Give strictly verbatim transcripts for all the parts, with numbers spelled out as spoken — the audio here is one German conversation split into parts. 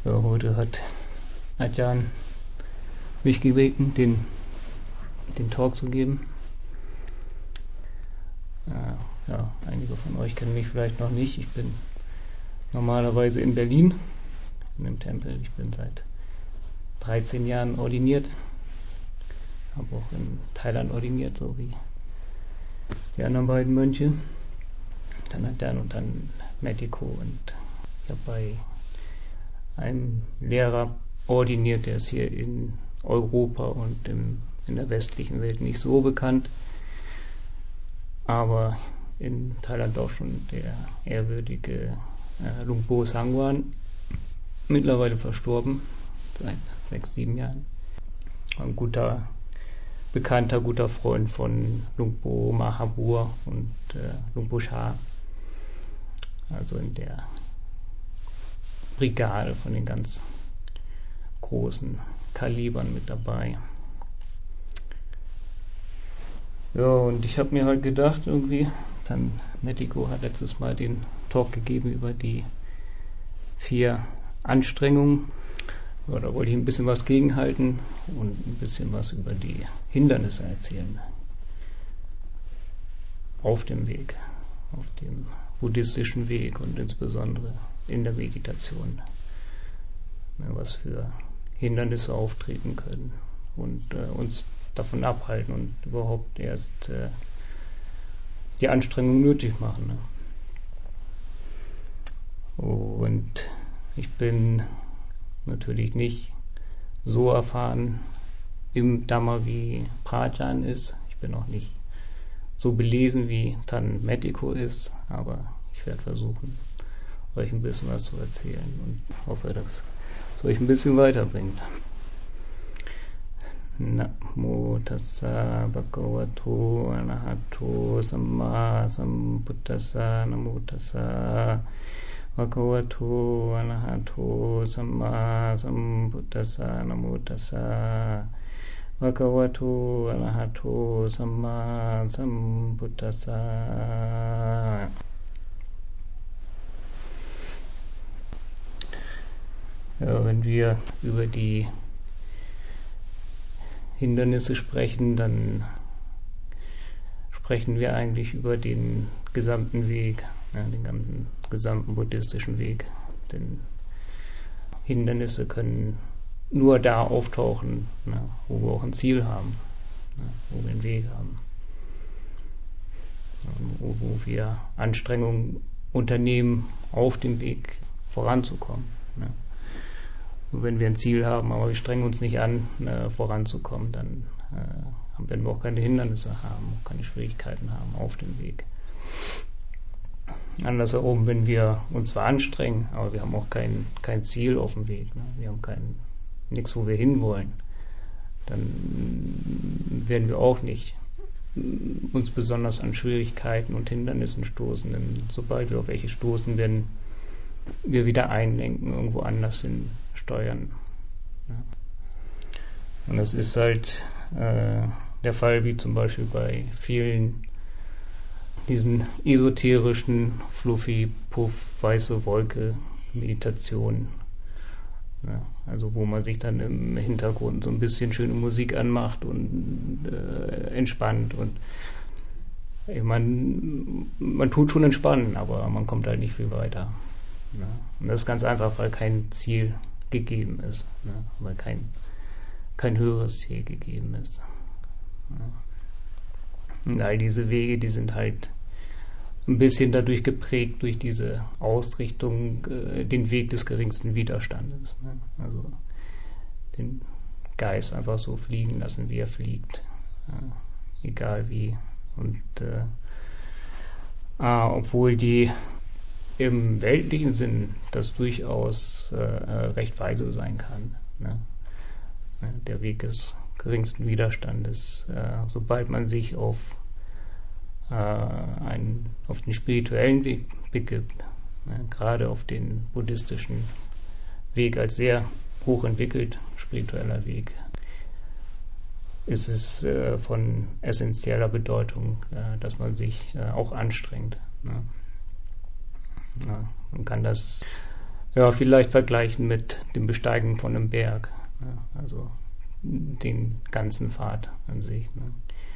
Ja, heute hat Adjan mich gebeten, den, den Talk zu geben. Äh, ja, einige von euch kennen mich vielleicht noch nicht. Ich bin normalerweise in Berlin, in dem Tempel. Ich bin seit dreizehn Jahren ordiniert. Habe auch in Thailand ordiniert, so wie die anderen beiden Mönche. Dann Adjan und dann Methiko. Und ich habe bei einem Lehrer ordiniert, der ist hier in Europa und im, in der westlichen Welt nicht so bekannt, aber in Thailand auch schon der ehrwürdige äh, Lumpur Sangwan, mittlerweile verstorben, seit sechs, sieben Jahren. Ein guter, bekannter, guter Freund von Lumpur Mahabur und äh, Lumpur Sha, also in der Brigade von den ganz großen Kalibern mit dabei. Ja, und ich habe mir halt gedacht, irgendwie, dann Methiko hat letztes Mal den Talk gegeben über die vier Anstrengungen. Ja, da wollte ich ein bisschen was gegenhalten und ein bisschen was über die Hindernisse erzählen. Auf dem Weg, auf dem buddhistischen Weg und insbesondere in der Meditation, was für Hindernisse auftreten können und äh, uns davon abhalten und überhaupt erst äh, die Anstrengung nötig machen. Ne? Und ich bin natürlich nicht so erfahren im Dhamma wie Prajan ist. Ich bin auch nicht so belesen wie Tan Methiko ist, aber ich werde versuchen, euch ein bisschen was zu erzählen und hoffe, dass es euch ein bisschen weiterbringt. Namo tassa bhagavato arahato samma sambuddhassa. Namo tassa bhagavato arahato samma sambuddhassa. Namo tassa bhagavato arahato samma sambuddhassa. Ja, wenn wir über die Hindernisse sprechen, dann sprechen wir eigentlich über den gesamten Weg, ja, den ganzen, gesamten buddhistischen Weg. Denn Hindernisse können nur da auftauchen, ja, wo wir auch ein Ziel haben, ja, wo wir einen Weg haben, ja, wo, wo wir Anstrengungen unternehmen, auf dem Weg voranzukommen. Ja. Wenn wir ein Ziel haben, aber wir strengen uns nicht an, äh, voranzukommen, dann äh, werden wir auch keine Hindernisse haben, auch keine Schwierigkeiten haben auf dem Weg. Andersherum, wenn wir uns zwar anstrengen, aber wir haben auch kein, kein Ziel auf dem Weg, ne? Wir haben kein, nichts, wo wir hinwollen, dann werden wir auch nicht uns besonders an Schwierigkeiten und Hindernissen stoßen, denn sobald wir auf welche stoßen, werden wir wieder einlenken, irgendwo anders hin steuern. Ja. Und das ist halt äh, der Fall, wie zum Beispiel bei vielen diesen esoterischen Fluffy, Puff, weiße Wolke Meditationen. Ja, also wo man sich dann im Hintergrund so ein bisschen schöne Musik anmacht und äh, entspannt und ich mein, man tut schon entspannen, aber man kommt halt nicht viel weiter. Ja. Und das ist ganz einfach, weil kein Ziel gegeben ist, ne? Weil kein, kein höheres Ziel gegeben ist. Ja. Und all diese Wege, die sind halt ein bisschen dadurch geprägt, durch diese Ausrichtung, äh, den Weg des geringsten Widerstandes. Ne? Also den Geist einfach so fliegen lassen, wie er fliegt. Ja, egal wie. Und äh, ah, obwohl die im weltlichen Sinn das durchaus äh, recht weise sein kann. Ne? Der Weg des geringsten Widerstandes. Äh, sobald man sich auf, äh, einen, auf den spirituellen Weg begibt, ne? Gerade auf den buddhistischen Weg als sehr hochentwickelt spiritueller Weg, ist es äh, von essentieller Bedeutung, äh, dass man sich äh, auch anstrengt. Ne? Ja, man kann das Ja, vielleicht vergleichen mit dem Besteigen von einem Berg, ne? Also den ganzen Pfad an sich. Ne?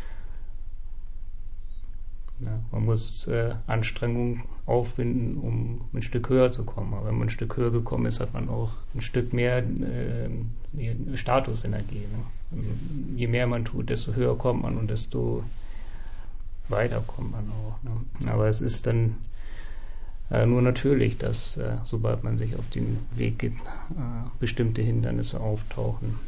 Ja, man muss äh, Anstrengung aufwenden, um ein Stück höher zu kommen. Aber wenn man ein Stück höher gekommen ist, hat man auch ein Stück mehr äh, Statusenergie. Ne? Also, je mehr man tut, desto höher kommt man und desto weiter kommt man auch. Ne? Aber es ist dann äh, nur natürlich, dass äh, sobald man sich auf den Weg geht, äh, bestimmte Hindernisse auftauchen.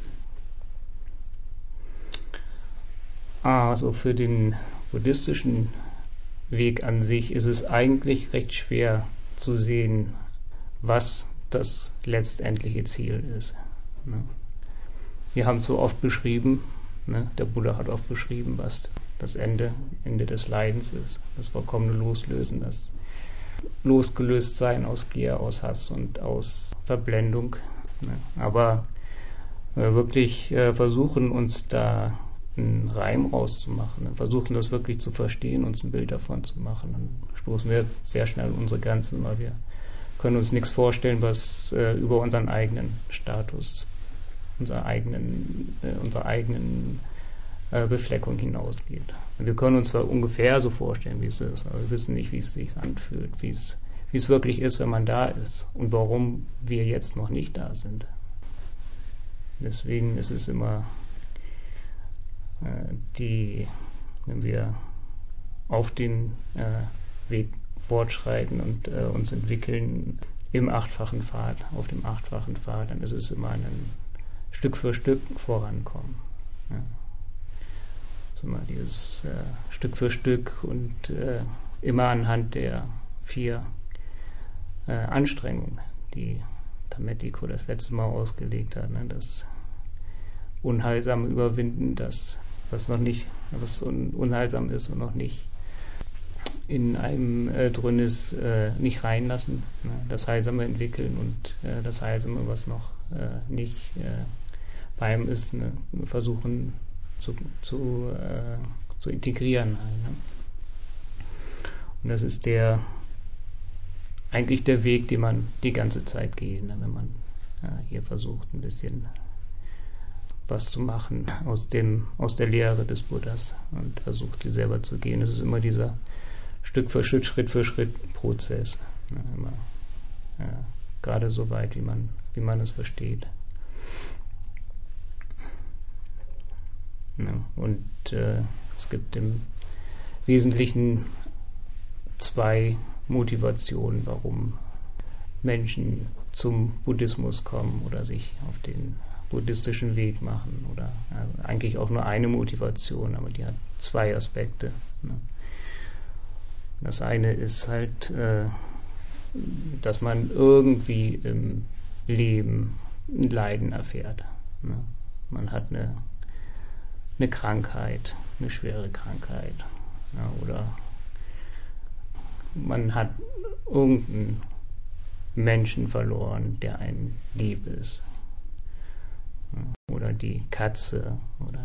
Also für den buddhistischen Weg an sich ist es eigentlich recht schwer zu sehen, was das letztendliche Ziel ist. Ne? Wir haben es so oft beschrieben, ne? Der Buddha hat oft beschrieben, was das Ende, Ende des Leidens ist. Das vollkommene Loslösen, das Losgelöstsein aus Gier, aus Hass und aus Verblendung. Ne? Aber wir wirklich äh, versuchen, uns da einen Reim rauszumachen, dann versuchen das wirklich zu verstehen, uns ein Bild davon zu machen, dann stoßen wir sehr schnell an unsere Grenzen, weil wir können uns nichts vorstellen, was äh, über unseren eigenen Status, unsere eigenen, äh, unsere eigenen äh, Befleckung hinausgeht. Und wir können uns zwar ungefähr so vorstellen, wie es ist, aber wir wissen nicht, wie es sich anfühlt, wie es, wie es wirklich ist, wenn man da ist und warum wir jetzt noch nicht da sind. Deswegen ist es immer die, wenn wir auf den äh, Weg fortschreiten und äh, uns entwickeln im achtfachen Pfad, auf dem achtfachen Pfad, dann ist es immer ein Stück für Stück vorankommen. Ja. Also immer dieses äh, Stück für Stück und äh, immer anhand der vier äh, Anstrengungen, die Tametico das letzte Mal ausgelegt hat, ne? Das Unheilsame überwinden, das was noch nicht, was un, unheilsam ist und noch nicht in einem äh, drin ist, äh, nicht reinlassen, ne? Das Heilsame entwickeln und äh, das Heilsame, was noch äh, nicht äh, bei ihm ist, ne? Versuchen zu, zu, äh, zu integrieren. Halt, ne? Und das ist der eigentlich der Weg, den man die ganze Zeit geht, ne? Wenn man äh, hier versucht, ein bisschen was zu machen aus dem, aus der Lehre des Buddhas und versucht, sie selber zu gehen. Es ist immer dieser Stück für Schritt, Schritt für Schritt Prozess. Ja, immer, ja, gerade so weit, wie man, wie man es versteht. Ja, und äh, es gibt im Wesentlichen zwei Motivationen, warum Menschen zum Buddhismus kommen oder sich auf den buddhistischen Weg machen, oder also eigentlich auch nur eine Motivation, aber die hat zwei Aspekte. Ne? Das eine ist halt, äh, dass man irgendwie im Leben ein Leiden erfährt. Ne? Man hat eine, eine Krankheit, eine schwere Krankheit, ja, oder man hat irgendeinen Menschen verloren, der einem lieb ist. Oder die Katze oder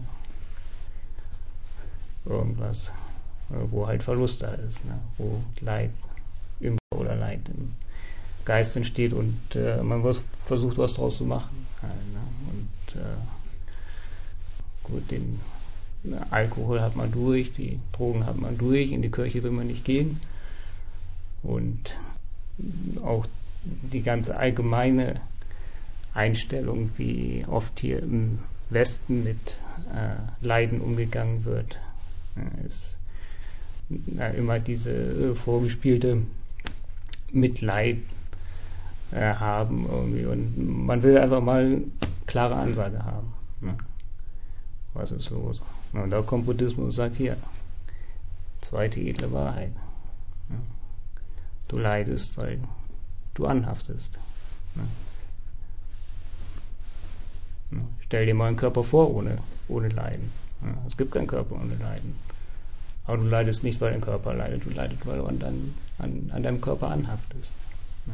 irgendwas, wo halt Verlust da ist, ne? Wo Leid im oder Leid im Geist entsteht und äh, man was, versucht, was draus zu machen. Halt, ne? Und äh, gut, den ne, Alkohol hat man durch, die Drogen hat man durch, in die Kirche will man nicht gehen und auch die ganze allgemeine Einstellung, wie oft hier im Westen mit äh, Leiden umgegangen wird, äh, ist äh, immer diese äh, vorgespielte Mitleid äh, haben irgendwie, und man will einfach mal klare Ansage haben. Ne? Was ist los? Und da kommt Buddhismus und sagt, hier, zweite edle Wahrheit. Ne? Du leidest, weil du anhaftest. Ne? Stell dir mal einen Körper vor ohne, ohne Leiden. Ja, es gibt keinen Körper ohne Leiden. Aber du leidest nicht, weil dein Körper leidet, du leidest, weil du an, dein, an, an deinem Körper anhaftest. Ja.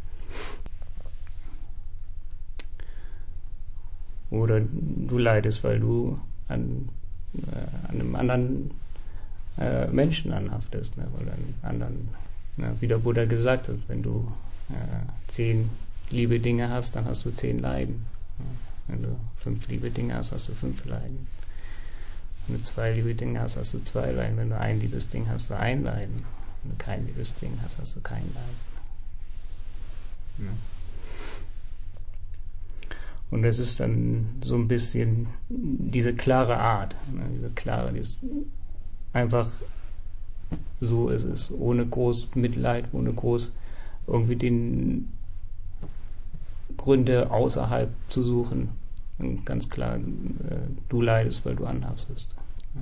Oder du leidest, weil du an, äh, an einem anderen äh, Menschen anhaftest, ne? Weil du einen anderen, ne? Wie der Buddha gesagt hat, wenn du äh, zehn liebe Dinge hast, dann hast du zehn Leiden. Wenn du fünf liebe Dinge hast, hast du fünf Leiden. Wenn du zwei liebe Dinge hast, hast du zwei Leiden. Wenn du ein liebes Ding hast, hast du ein Leiden. Wenn du kein liebes Ding hast, hast du kein Leiden. Ja. Und das ist dann so ein bisschen diese klare Art, ne, diese klare, dieses einfach so ist es, ohne groß Mitleid, ohne groß irgendwie den Gründe außerhalb zu suchen. Und ganz klar, äh, du leidest, weil du anhaftest. Ja.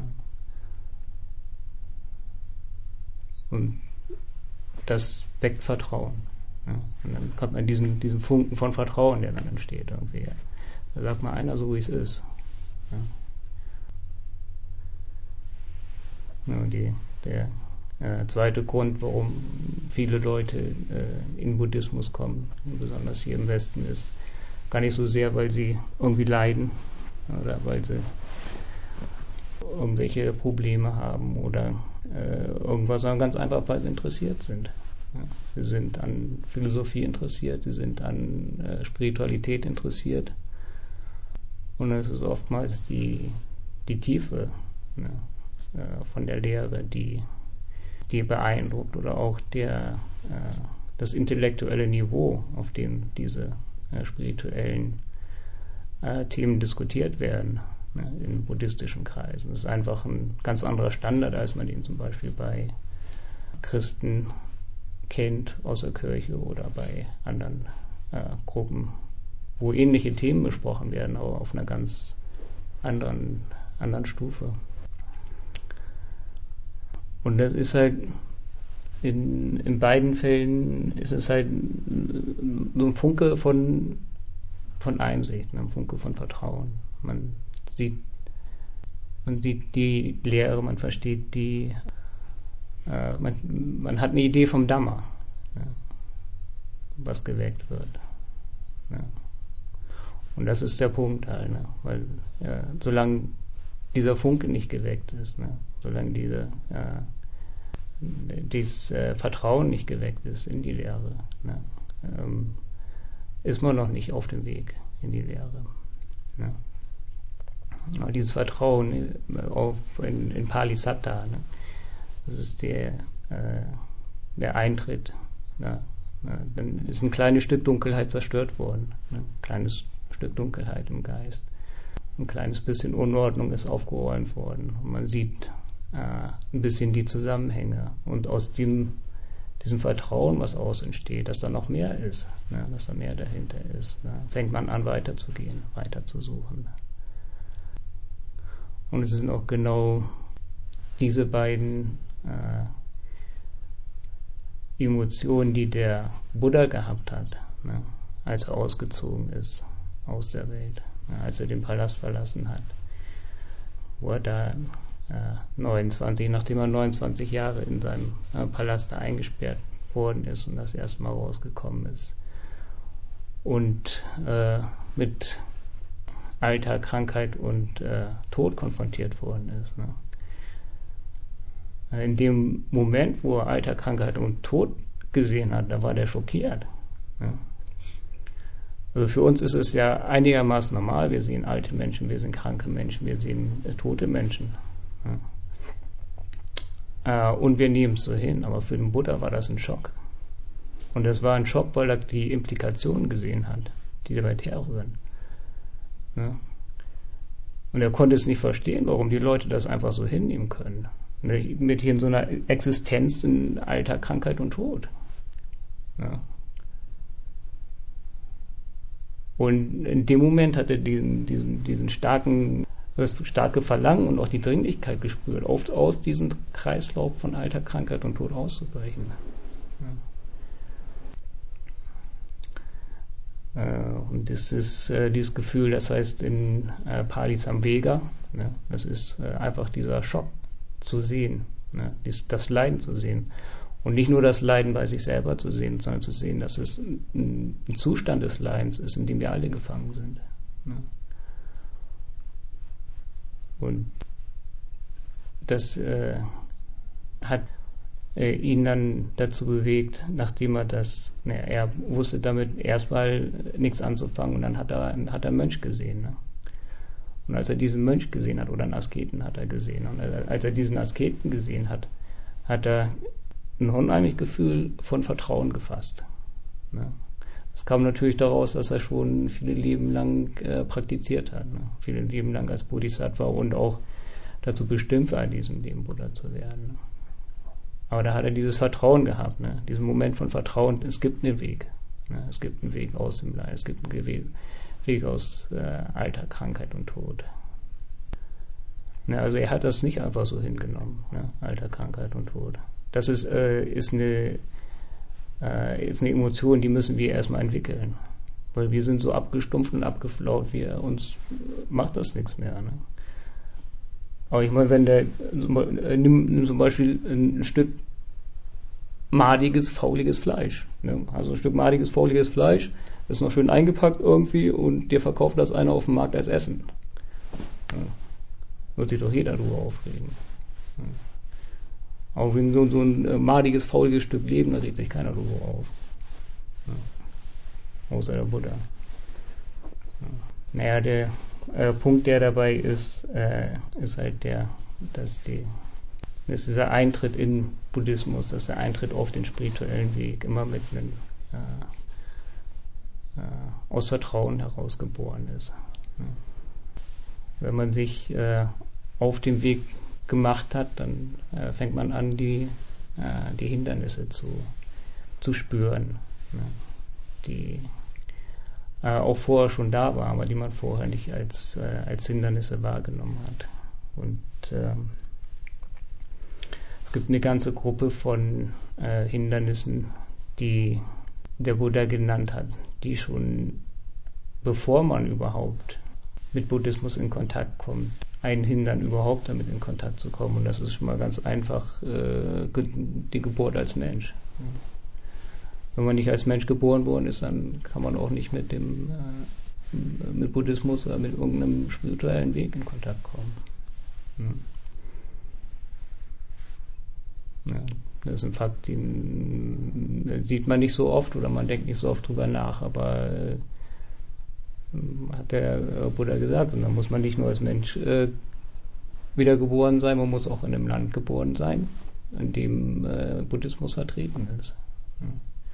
Und das weckt Vertrauen. Ja. Und dann kommt man diesen, diesen Funken von Vertrauen, der dann entsteht. Irgendwie. Da sagt mal einer so, wie es ist. Ja. Ja, und die, der äh, zweite Grund, warum viele Leute äh, in Buddhismus kommen, besonders hier im Westen, ist gar nicht so sehr, weil sie irgendwie leiden oder weil sie irgendwelche Probleme haben oder äh, irgendwas, sondern ganz einfach, weil sie interessiert sind. Ja, sie sind an Philosophie interessiert, sie sind an äh, Spiritualität interessiert. Und es ist oftmals die, die Tiefe, ja, äh, von der Lehre, die, die beeindruckt, oder auch der, äh, das intellektuelle Niveau, auf dem diese äh, spirituellen äh, Themen diskutiert werden, ne, in buddhistischen Kreisen. Das ist einfach ein ganz anderer Standard, als man ihn zum Beispiel bei Christen kennt aus der Kirche oder bei anderen äh, Gruppen, wo ähnliche Themen besprochen werden, aber auf einer ganz anderen, anderen Stufe. Und das ist halt, in, in beiden Fällen ist es halt so ein Funke von, von Einsicht, ein Funke von Vertrauen. Man sieht, man sieht die Lehre, man versteht die, äh, man, man hat eine Idee vom Dhamma, ja, was geweckt wird. Ja. Und das ist der Punkt halt, ne? Weil ja, solange dieser Funke nicht geweckt ist, ne? Solange diese, äh, dieses äh, Vertrauen nicht geweckt ist in die Lehre, ne? ähm, ist man noch nicht auf dem Weg in die Lehre. Ne? Aber dieses Vertrauen auf, in, in Pali Satta, ne? Das ist der, äh, der Eintritt. Ne? Dann ist ein kleines Stück Dunkelheit zerstört worden, ne? Ein kleines Stück Dunkelheit im Geist. Ein kleines bisschen Unordnung ist aufgeräumt worden. Und man sieht äh, ein bisschen die Zusammenhänge. Und aus dem, diesem Vertrauen, was aus entsteht, dass da noch mehr ist, ne? Dass da mehr dahinter ist, ne? Fängt man an, weiterzugehen, weiterzusuchen. Und es sind auch genau diese beiden äh, Emotionen, die der Buddha gehabt hat, ne? Als er ausgezogen ist aus der Welt, ne? Als er den Palast verlassen hat, wo er da äh, neunundzwanzig, nachdem er neunundzwanzig Jahre in seinem äh, Palast da eingesperrt worden ist und das erste Mal rausgekommen ist und äh, mit Alter, Krankheit und äh, Tod konfrontiert worden ist. Ne? In dem Moment, wo er Alter, Krankheit und Tod gesehen hat, da war der schockiert. Ja. Also für uns ist es ja einigermaßen normal, wir sehen alte Menschen, wir sehen kranke Menschen, wir sehen äh, tote Menschen. Ja. Äh, und wir nehmen es so hin, aber für den Buddha war das ein Schock. Und das war ein Schock, weil er die Implikationen gesehen hat, die damit herrühren. Ja. Und er konnte es nicht verstehen, warum die Leute das einfach so hinnehmen können. Mit hier in so einer Existenz in Alter, Krankheit und Tod. Ja. Und in dem Moment hat er diesen, diesen, diesen starken, das starke Verlangen und auch die Dringlichkeit gespürt, oft aus diesem Kreislauf von Alter, Krankheit und Tod auszubrechen. Ja. Äh, und das ist äh, dieses Gefühl, das heißt in äh, Pali Samvega, ja, das ist äh, einfach dieser Schock zu sehen, ne, das Leiden zu sehen. Und nicht nur das Leiden bei sich selber zu sehen, sondern zu sehen, dass es ein Zustand des Leidens ist, in dem wir alle gefangen sind. Ne. Und das äh, hat äh, ihn dann dazu bewegt, nachdem er das, naja, er wusste damit erstmal nichts anzufangen und dann hat er, hat er einen Mönch gesehen. Ne? Und als er diesen Mönch gesehen hat, oder einen Asketen hat er gesehen, und als er diesen Asketen gesehen hat, hat er ein unheimliches Gefühl von Vertrauen gefasst. Ne? Das kam natürlich daraus, dass er schon viele Leben lang äh, praktiziert hat, ne? viele Leben lang als Bodhisattva und auch dazu bestimmt war, in diesem Leben Buddha zu werden. Ne? Aber da hat er dieses Vertrauen gehabt, ne? Diesen Moment von Vertrauen, es gibt einen Weg. Ne? Es gibt einen Weg aus dem Leid, es gibt einen Weg, Weg aus äh, Alter, Krankheit und Tod. Ne? Also er hat das nicht einfach so hingenommen, ne? Alter, Krankheit und Tod. Das ist, äh, ist eine äh, ist eine Emotion, die müssen wir erstmal entwickeln. Weil wir sind so abgestumpft und abgeflaut, wir, uns macht das nichts mehr. Ne? Aber ich meine, wenn der, nimm, nimm zum Beispiel ein Stück madiges, fauliges Fleisch. Ne? Also ein Stück madiges, fauliges Fleisch, ist noch schön eingepackt irgendwie und dir verkauft das einer auf dem Markt als Essen. Ja. Wird sich doch jeder darüber aufregen. Ja. Aber wenn so, so ein äh, madiges, fauliges Stück Leben, da regt sich keiner darüber auf. Ja. Außer der Buddha. Ja. Naja, der äh, Punkt, der dabei ist, äh, ist halt der, dass die, dass dieser Eintritt in Buddhismus, dass der Eintritt auf den spirituellen Weg immer mit einem äh, äh, aus Vertrauen heraus geboren ist. Ja. Wenn man sich äh, auf dem Weg gemacht hat, dann äh, fängt man an, die, äh, die Hindernisse zu, zu spüren, ne? Die äh, auch vorher schon da waren, aber die man vorher nicht als, äh, als Hindernisse wahrgenommen hat. Und ähm, es gibt eine ganze Gruppe von äh, Hindernissen, die der Buddha genannt hat, die schon bevor man überhaupt mit Buddhismus in Kontakt kommt, einen hindern, überhaupt damit in Kontakt zu kommen. Und das ist schon mal ganz einfach äh, die Geburt als Mensch. Wenn man nicht als Mensch geboren worden ist, dann kann man auch nicht mit dem äh, mit Buddhismus oder mit irgendeinem spirituellen Weg in Kontakt kommen. Ja. Ja, das ist ein Fakt, den sieht man nicht so oft oder man denkt nicht so oft drüber nach, aber äh, hat der Buddha gesagt, und dann muss man nicht nur als Mensch äh, wiedergeboren sein, man muss auch in einem Land geboren sein, in dem äh, Buddhismus vertreten ist. Ja.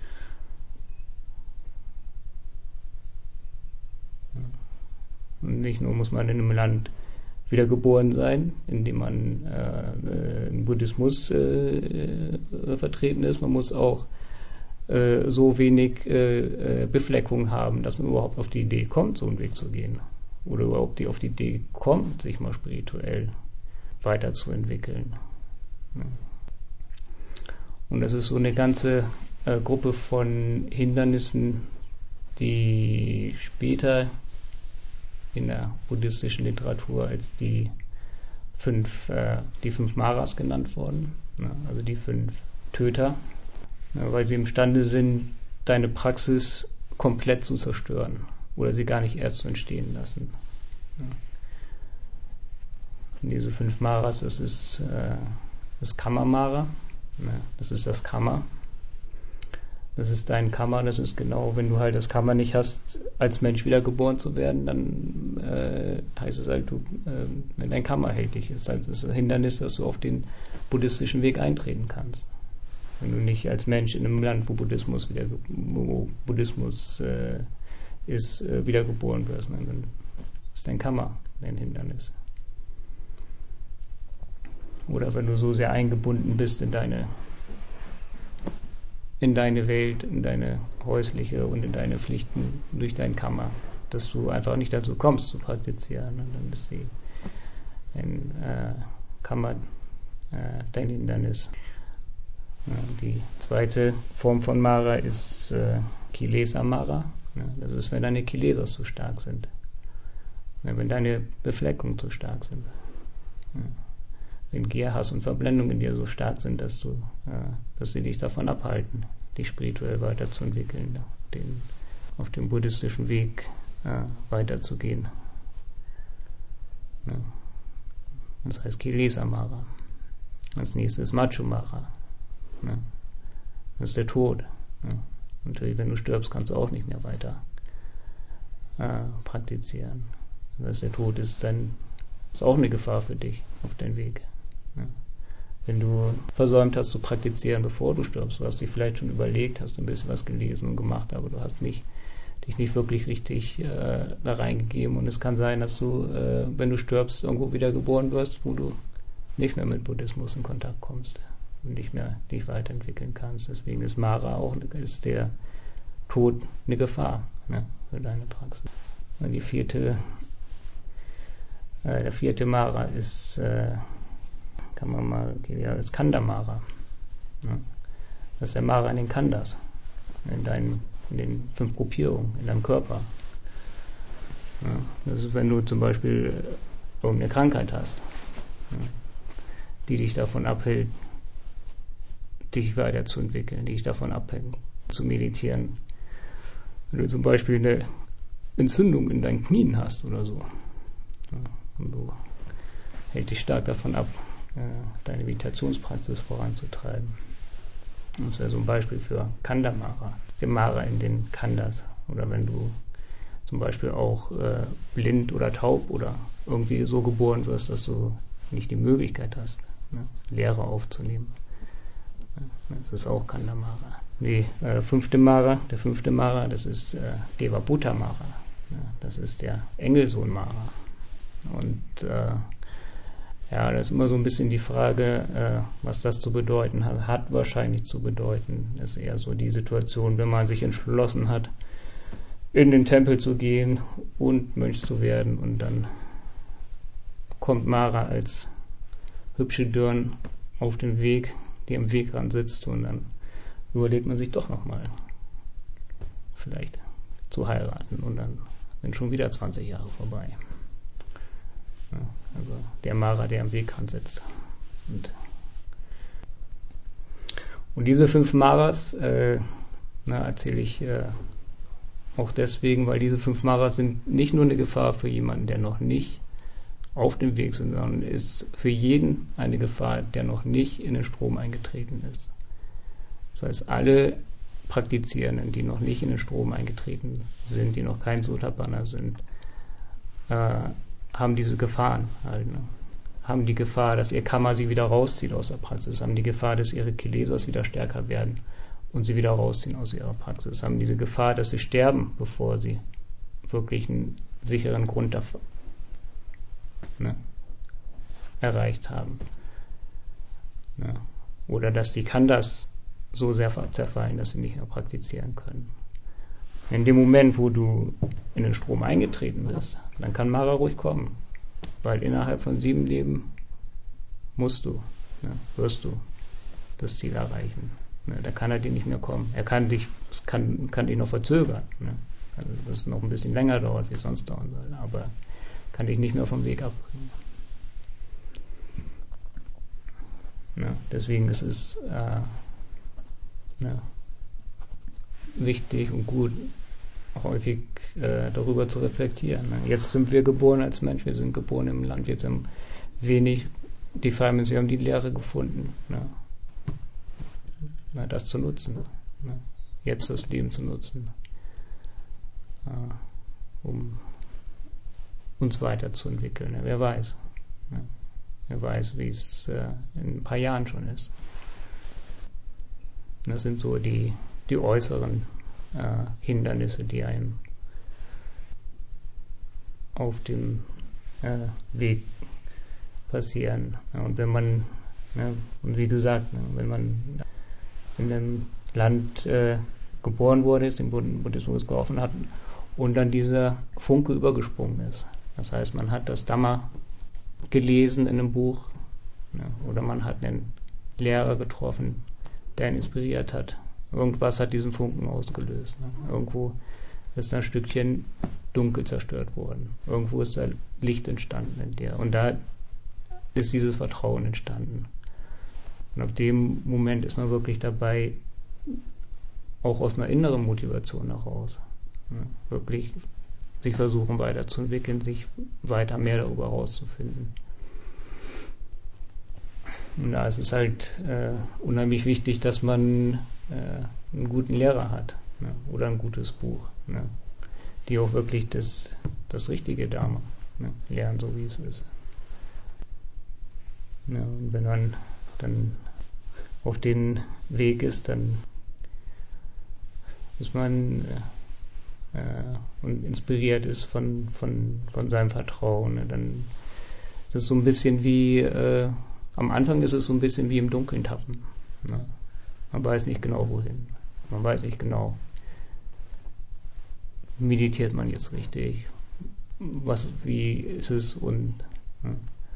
Ja. Und nicht nur muss man in einem Land wiedergeboren sein, in dem man äh, im Buddhismus äh, vertreten ist, man muss auch so wenig äh, Befleckung haben, dass man überhaupt auf die Idee kommt, so einen Weg zu gehen. Oder überhaupt die auf die Idee kommt, sich mal spirituell weiterzuentwickeln. Ja. Und das ist so eine ganze äh, Gruppe von Hindernissen, die später in der buddhistischen Literatur als die fünf, äh, die fünf Maras genannt wurden. Ja, also die fünf Töter. Ja, weil sie imstande sind, deine Praxis komplett zu zerstören oder sie gar nicht erst zu entstehen lassen. Ja. Und diese fünf Maras, das ist äh, das Kamma-Mara, ja, das ist das Kamma. Das ist dein Kamma, das ist genau, wenn du halt das Kamma nicht hast, als Mensch wiedergeboren zu werden, dann äh, heißt es halt, du, äh, wenn dein Kamma hält dich, ist halt das Hindernis, dass du auf den buddhistischen Weg eintreten kannst. Wenn du nicht als Mensch in einem Land, wo Buddhismus, wieder, wo Buddhismus äh, ist, äh, wiedergeboren wirst, ne? Dann ist dein Kamma dein Hindernis. Oder wenn du so sehr eingebunden bist in deine, in deine Welt, in deine häusliche und in deine Pflichten durch dein Kamma, dass du einfach nicht dazu kommst zu praktizieren, ne? Dann ist die, dein äh, Kamma äh, dein Hindernis. Ja, die zweite Form von Mara ist äh, Kilesa Mara. Ja, das ist, wenn deine Kilesas zu stark sind. Ja, wenn deine Befleckungen zu stark sind. Ja, wenn Gier, Hass und Verblendung in dir so stark sind, dass du, äh, dass sie dich davon abhalten, dich spirituell weiterzuentwickeln, den, auf dem buddhistischen Weg äh, weiterzugehen. Ja, das heißt Kilesa Mara. Als nächstes Machu Mara. Ne? Das ist der Tod. Ne? Natürlich, wenn du stirbst, kannst du auch nicht mehr weiter äh, praktizieren. Das heißt, der Tod ist dann ist auch eine Gefahr für dich auf deinem Weg. Ne? Wenn du versäumt hast zu praktizieren, bevor du stirbst, du hast dich vielleicht schon überlegt, hast ein bisschen was gelesen und gemacht, aber du hast nicht, dich nicht wirklich richtig äh, da reingegeben. Und es kann sein, dass du, äh, wenn du stirbst, irgendwo wieder geboren wirst, wo du nicht mehr mit Buddhismus in Kontakt kommst und nicht mehr dich weiterentwickeln kannst. Deswegen ist Mara auch ist der Tod eine Gefahr, ne, für deine Praxis. Und die vierte, äh, der vierte Mara ist äh, kann man mal, ja, ist Kanda Mara. Ja. Das ist der Mara in den Kandas, in, deinen, in den fünf Gruppierungen, in deinem Körper. Ja. Das ist, wenn du zum Beispiel irgendeine Krankheit hast, ja, die dich davon abhält, dich weiterzuentwickeln, die dich davon abhält, zu meditieren. Wenn du zum Beispiel eine Entzündung in deinen Knien hast oder so, ja, und du hält dich stark davon ab, deine Meditationspraxis voranzutreiben. Das wäre so ein Beispiel für Kanda Mara. Das ist der Mara in den Kandas. Oder wenn du zum Beispiel auch äh, blind oder taub oder irgendwie so geboren wirst, dass du nicht die Möglichkeit hast, ne, Lehre aufzunehmen. Das ist auch Kanda Mara. Die äh, fünfte Mara, der fünfte Mara, das ist äh, Devabhuta Mara. Ja, das ist der Engelsohn Mara. Und äh, ja, das ist immer so ein bisschen die Frage, äh, was das zu bedeuten hat. Hat wahrscheinlich zu bedeuten. Das ist eher so die Situation, wenn man sich entschlossen hat, in den Tempel zu gehen und Mönch zu werden. Und dann kommt Mara als hübsche Dirn auf den Weg, die am Wegrand sitzt. Und dann überlegt man sich doch nochmal, vielleicht zu heiraten. Und dann sind schon wieder zwanzig Jahre vorbei. Ja, also der Mara, der am Wegrand sitzt. Und, und diese fünf Maras äh, erzähle ich äh, auch deswegen, weil diese fünf Maras sind nicht nur eine Gefahr für jemanden, der noch nicht auf dem Weg ist, sondern ist für jeden eine Gefahr, der noch nicht in den Strom eingetreten ist. Das heißt, alle Praktizierenden, die noch nicht in den Strom eingetreten sind, die noch kein Sotapanna sind, äh, haben diese Gefahren halt, ne? Haben die Gefahr, dass ihr Karma sie wieder rauszieht aus der Praxis, haben die Gefahr, dass ihre Kilesas wieder stärker werden und sie wieder rausziehen aus ihrer Praxis, haben diese Gefahr, dass sie sterben, bevor sie wirklich einen sicheren Grund dafür, ne, erreicht haben. Ne? Oder dass die Kandas so sehr zerfallen, dass sie nicht mehr praktizieren können. In dem Moment, wo du in den Strom eingetreten bist, dann kann Mara ruhig kommen, weil innerhalb von sieben Leben musst du, ne, wirst du das Ziel erreichen. Ne, da kann er dir nicht mehr kommen. Er kann dich, kann, kann dich noch verzögern, ne, also dass es noch ein bisschen länger dauert, wie es sonst dauern soll, aber kann dich nicht mehr vom Weg abbringen. Ne, deswegen ist es äh, ne, wichtig und gut, häufig äh, darüber zu reflektieren. Ne? Jetzt sind wir geboren als Mensch, wir sind geboren im Land, wir haben wenig Defilements, wir haben die Lehre gefunden. Ne? Na, das zu nutzen, ne? Jetzt das Leben zu nutzen, äh, um uns weiterzuentwickeln. Ne? Wer weiß. Ne? Wer weiß, wie es äh, in ein paar Jahren schon ist. Das sind so die, die äußeren Äh, Hindernisse, die einem auf dem äh, Weg passieren. Ja, und wenn man, ja, und wie gesagt, ne, wenn man in einem Land äh, geboren wurde, ist, den Buddhismus geholfen hat und dann dieser Funke übergesprungen ist. Das heißt, man hat das Dhamma gelesen in einem Buch, ja, oder man hat einen Lehrer getroffen, der ihn inspiriert hat. Irgendwas hat diesen Funken ausgelöst. Ne? Irgendwo ist ein Stückchen dunkel zerstört worden. Irgendwo ist da Licht entstanden in dir. Und da ist dieses Vertrauen entstanden. Und ab dem Moment ist man wirklich dabei, auch aus einer inneren Motivation heraus, ne? Wirklich sich versuchen weiterzuentwickeln, sich weiter mehr darüber herauszufinden. Und da ist es halt äh, unheimlich wichtig, dass man äh, einen guten Lehrer hat, ne? Oder ein gutes Buch, ne? Die auch wirklich das, das richtige Dharma, ne? Lernen, so wie es ist. Ja, und wenn man dann auf den Weg ist, dann ist man äh, äh, und inspiriert ist von, von, von seinem Vertrauen. Ne? Dann ist es so ein bisschen wie, äh, am Anfang ist es so ein bisschen wie im Dunkeln tappen. Ne? Man weiß nicht genau wohin. Man weiß nicht genau, meditiert man jetzt richtig, was, wie ist es und ne?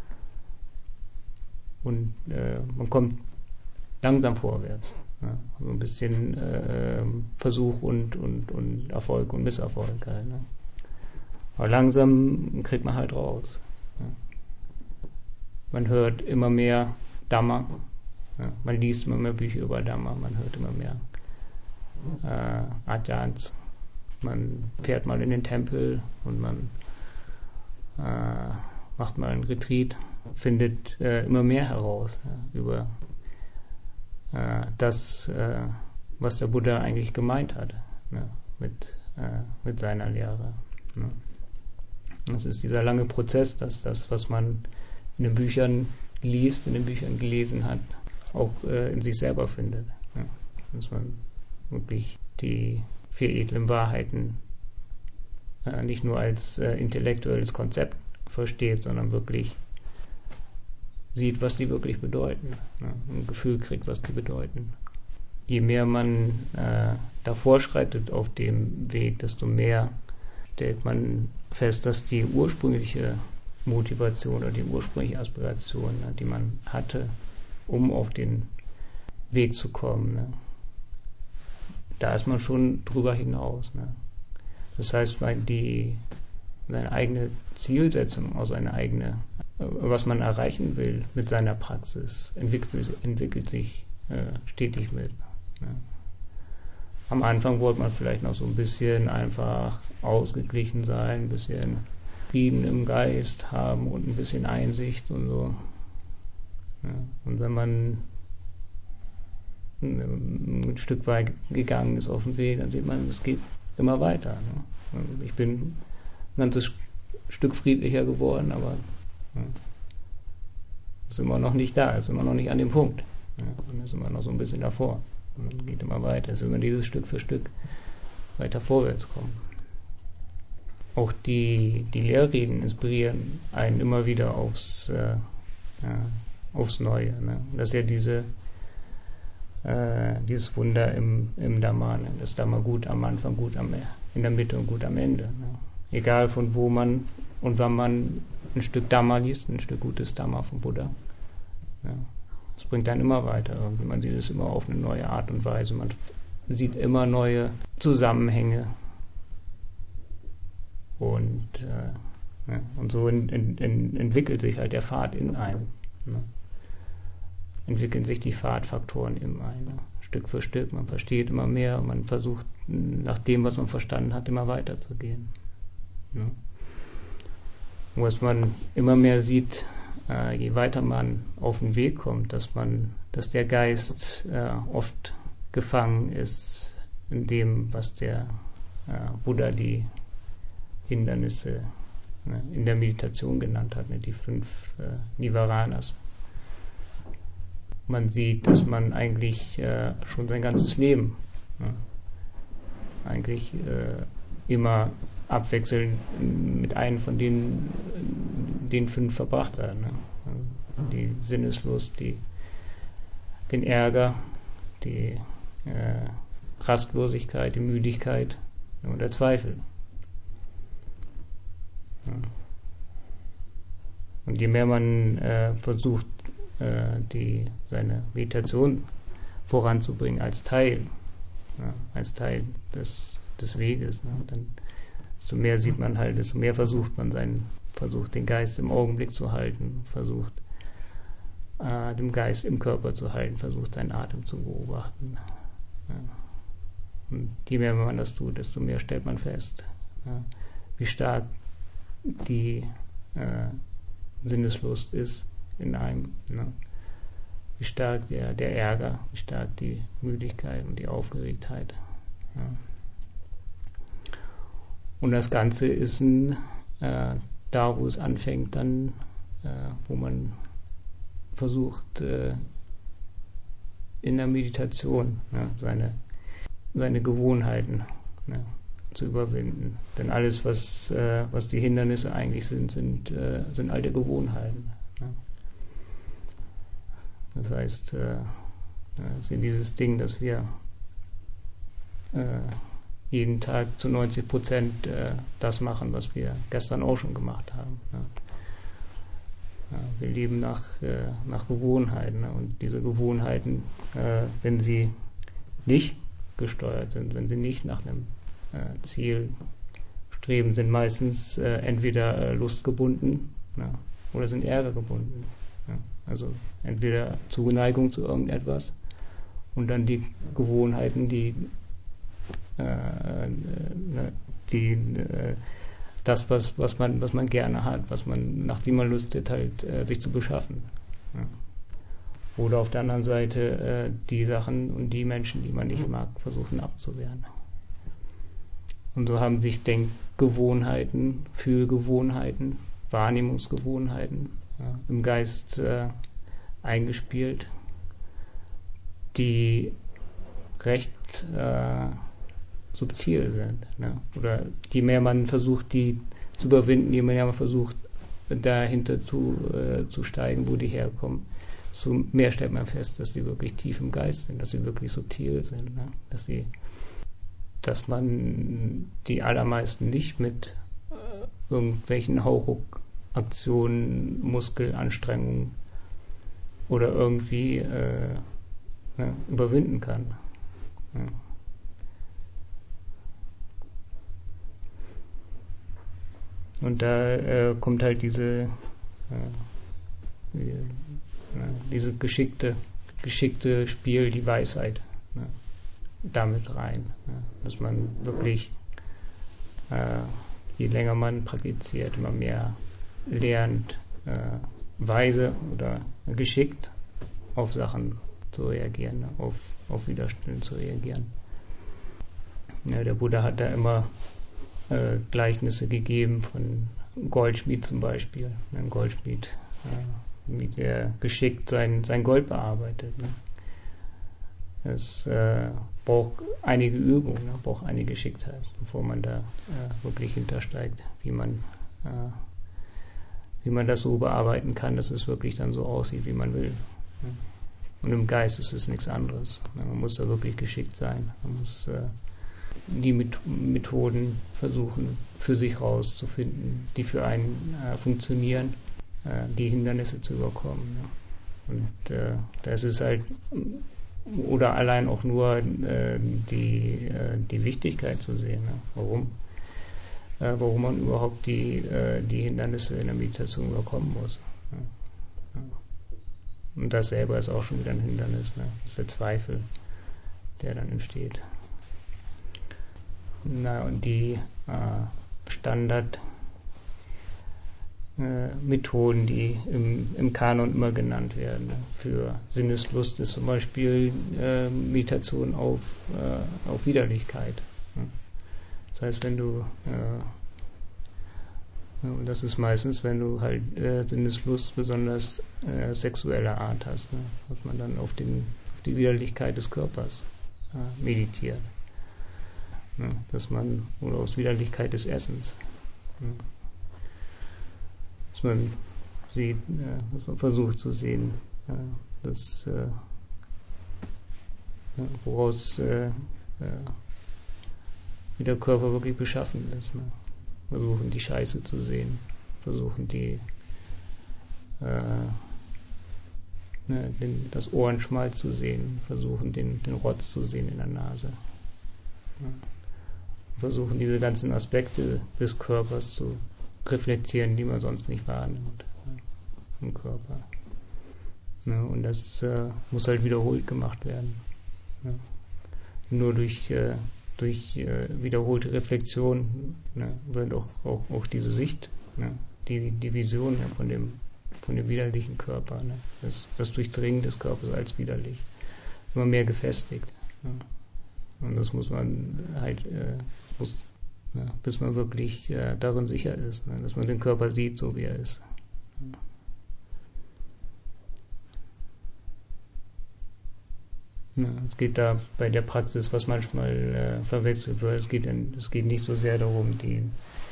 Und äh, man kommt langsam vorwärts. Ja, so ein bisschen äh, Versuch und, und, und Erfolg und Misserfolg. Halt, ne? Aber langsam kriegt man halt raus. Ja. Man hört immer mehr Dhamma. Ja. Man liest immer mehr Bücher über Dhamma. Man hört immer mehr äh, Ajans. Man fährt mal in den Tempel und man äh, macht mal einen Retreat. Findet äh, immer mehr heraus ja, über äh, das, äh, was der Buddha eigentlich gemeint hat, ne, mit, äh, mit seiner Lehre. Ne. Das ist dieser lange Prozess, dass das, was man in den Büchern liest, in den Büchern gelesen hat, auch äh, in sich selber findet. Ja. Dass man wirklich die vier edlen Wahrheiten äh, nicht nur als äh, intellektuelles Konzept versteht, sondern wirklich sieht, was die wirklich bedeuten, ne? Ein Gefühl kriegt, was die bedeuten. Je mehr man äh, da vorschreitet auf dem Weg, desto mehr stellt man fest, dass die ursprüngliche Motivation oder die ursprüngliche Aspiration, ne, die man hatte, um auf den Weg zu kommen, ne, da ist man schon drüber hinaus. Ne. Das heißt, die, seine eigene Zielsetzung, also seine eigene was man erreichen will mit seiner Praxis, entwickelt, entwickelt sich äh, stetig mit. Ja. Am Anfang wollte man vielleicht noch so ein bisschen einfach ausgeglichen sein, ein bisschen Frieden im Geist haben und ein bisschen Einsicht und so. Ja. Und wenn man ein Stück weit gegangen ist auf dem Weg, dann sieht man, es geht immer weiter. Ne? Ich bin ein ganzes Stück friedlicher geworden, aber ja, ist immer noch nicht da, ist immer noch nicht an dem Punkt. Ja, und ist immer noch so ein bisschen davor. Und dann geht immer weiter, ist immer dieses Stück für Stück weiter vorwärts kommen. Auch die, die Lehrreden inspirieren einen immer wieder aufs, äh, ja, aufs Neue. Ne? Das ist ja diese, äh, dieses Wunder im, im Dhamma. Ne? Das Dhamma gut am Anfang, gut am, in der Mitte und gut am Ende. Ne? Egal von wo man und wann man ein Stück Dhamma liest, ein Stück gutes Dhamma vom Buddha. Ja, das bringt dann immer weiter. Irgendwie. Man sieht es immer auf eine neue Art und Weise. Man sieht immer neue Zusammenhänge. Und, äh, ja, und so in, in, in entwickelt sich halt der Pfad in einem. Ne? Entwickeln sich die Pfadfaktoren in einem. Ne? Stück für Stück. Man versteht immer mehr. Und man versucht, nach dem, was man verstanden hat, immer weiterzugehen. Ne? Was man immer mehr sieht, äh, je weiter man auf den Weg kommt, dass man, dass der Geist äh, oft gefangen ist in dem, was der äh, Buddha die Hindernisse ne, in der Meditation genannt hat, ne, die fünf äh, Nivaranas. Man sieht, dass man eigentlich äh, schon sein ganzes Leben ne, eigentlich äh, immer abwechselnd mit einem von den, den fünf verbracht hat. Ne? Die Sinneslust, die, den Ärger, die äh, Rastlosigkeit, die Müdigkeit und der Zweifel. Ja. Und je mehr man äh, versucht, äh, die, seine Meditation voranzubringen als Teil, ja, als Teil des, des Weges, ne? Dann desto mehr sieht man halt, desto mehr versucht man seinen, versucht den Geist im Augenblick zu halten, versucht äh, den Geist im Körper zu halten, versucht seinen Atem zu beobachten. Ja. Und je mehr man das tut, desto mehr stellt man fest, ja, wie stark die äh, Sinneslust ist in einem. Ne? wie stark der, der Ärger, wie stark die Müdigkeit und die Aufgeregtheit. Ja. Und das Ganze ist ein, äh, da, wo es anfängt, dann, äh, wo man versucht, äh, in der Meditation ja, seine, seine Gewohnheiten ja, zu überwinden. Denn alles, was, äh, was die Hindernisse eigentlich sind, sind, äh, sind alte Gewohnheiten. Ja. Das heißt, äh, es ist dieses Ding, dass wir äh, jeden Tag zu neunzig Prozent äh, das machen, was wir gestern auch schon gemacht haben. Ja. Ja, wir leben nach, äh, nach Gewohnheiten. Ne? Und diese Gewohnheiten, äh, wenn sie nicht gesteuert sind, wenn sie nicht nach einem äh, Ziel streben, sind meistens äh, entweder äh, lustgebunden ja, oder sind ärgergebunden. Ja? Also entweder Zuneigung zu irgendetwas und dann die Gewohnheiten, die, äh, die äh, das, was, was, man, was man gerne hat, was man, nachdem man Lust hat, halt, äh, sich zu beschaffen. Ja. Oder auf der anderen Seite äh, die Sachen und die Menschen, die man nicht mag, versuchen abzuwehren. Und so haben sich Denkgewohnheiten, Fühlgewohnheiten, Wahrnehmungsgewohnheiten ja, im Geist äh, eingespielt, die recht äh, subtil sind. Ne? Oder je mehr man versucht, die zu überwinden, je mehr man versucht, dahinter zu, äh, zu steigen, wo die herkommen, so mehr stellt man fest, dass die wirklich tief im Geist sind, dass sie wirklich subtil sind. Ne? Dass sie, dass man die allermeisten nicht mit äh, irgendwelchen Hauruck-Aktionen, Muskelanstrengungen oder irgendwie äh, ne, überwinden kann. Ja. Und da äh, kommt halt diese, äh, die, äh, diese geschickte, geschickte Spiel, die Weisheit, ne, damit rein. Ne, dass man wirklich, äh, je länger man praktiziert, immer mehr lernt, äh, weise oder geschickt auf Sachen zu reagieren, ne, auf, auf Widerstände zu reagieren. Ja, der Buddha hat da immer Äh, Gleichnisse gegeben von Goldschmied zum Beispiel. Ein Goldschmied, äh, wie der geschickt sein, sein Gold bearbeitet. Ne? Es äh, braucht einige Übung, ne? Braucht einige Geschicktheit, bevor man da äh, wirklich hintersteigt, wie man, äh, wie man das so bearbeiten kann, dass es wirklich dann so aussieht, wie man will. Ne? Und im Geist ist es nichts anderes. Ne? Man muss da wirklich geschickt sein. Man muss äh, die Methoden versuchen für sich rauszufinden, die für einen äh, funktionieren, äh, die Hindernisse zu überkommen. Ja. Und äh, das ist halt, oder allein auch nur äh, die, äh, die Wichtigkeit zu sehen, ne? warum, äh, warum man überhaupt die, äh, die Hindernisse in der Meditation überkommen muss. Ja. Ja. Und das selber ist auch schon wieder ein Hindernis, ne? Das ist der Zweifel, der dann entsteht. Na, und die äh, Standard äh, Methoden, die im, im Kanon immer genannt werden. Ne? Für Sinneslust ist zum Beispiel äh, Meditation auf, äh, auf Widerlichkeit. Ne? Das heißt, wenn du äh, und das ist meistens, wenn du halt äh, Sinneslust besonders äh, sexueller Art hast, ne? Dass man dann auf, den, auf die Widerlichkeit des Körpers äh, meditiert. Ja, dass man, oder aus Widerlichkeit des Essens, ja, dass man sieht, ja, dass man versucht zu sehen, ja, dass, äh, ja, woraus äh, äh, wie der Körper wirklich beschaffen ist. Ne? Versuchen die Scheiße zu sehen, versuchen die äh, ne, den, das Ohrenschmalz zu sehen, versuchen den, den Rotz zu sehen in der Nase. Ja. Versuchen diese ganzen Aspekte des Körpers zu reflektieren, die man sonst nicht wahrnimmt ja, im Körper. Ja, und das äh, muss halt wiederholt gemacht werden. Ja. Nur durch, äh, durch äh, wiederholte Reflexion ne, wird auch, auch, auch diese Sicht, ne, die, die Vision ja, von dem von dem widerlichen Körper. Ne? Das, das Durchdringen des Körpers als widerlich. Immer mehr gefestigt. Ja. Und das muss man halt, äh, muss, ja, bis man wirklich äh, darin sicher ist, ne? Dass man den Körper sieht, so wie er ist. Ja, es geht da bei der Praxis, was manchmal äh, verwechselt wird, es geht, in, es geht nicht so sehr darum, den,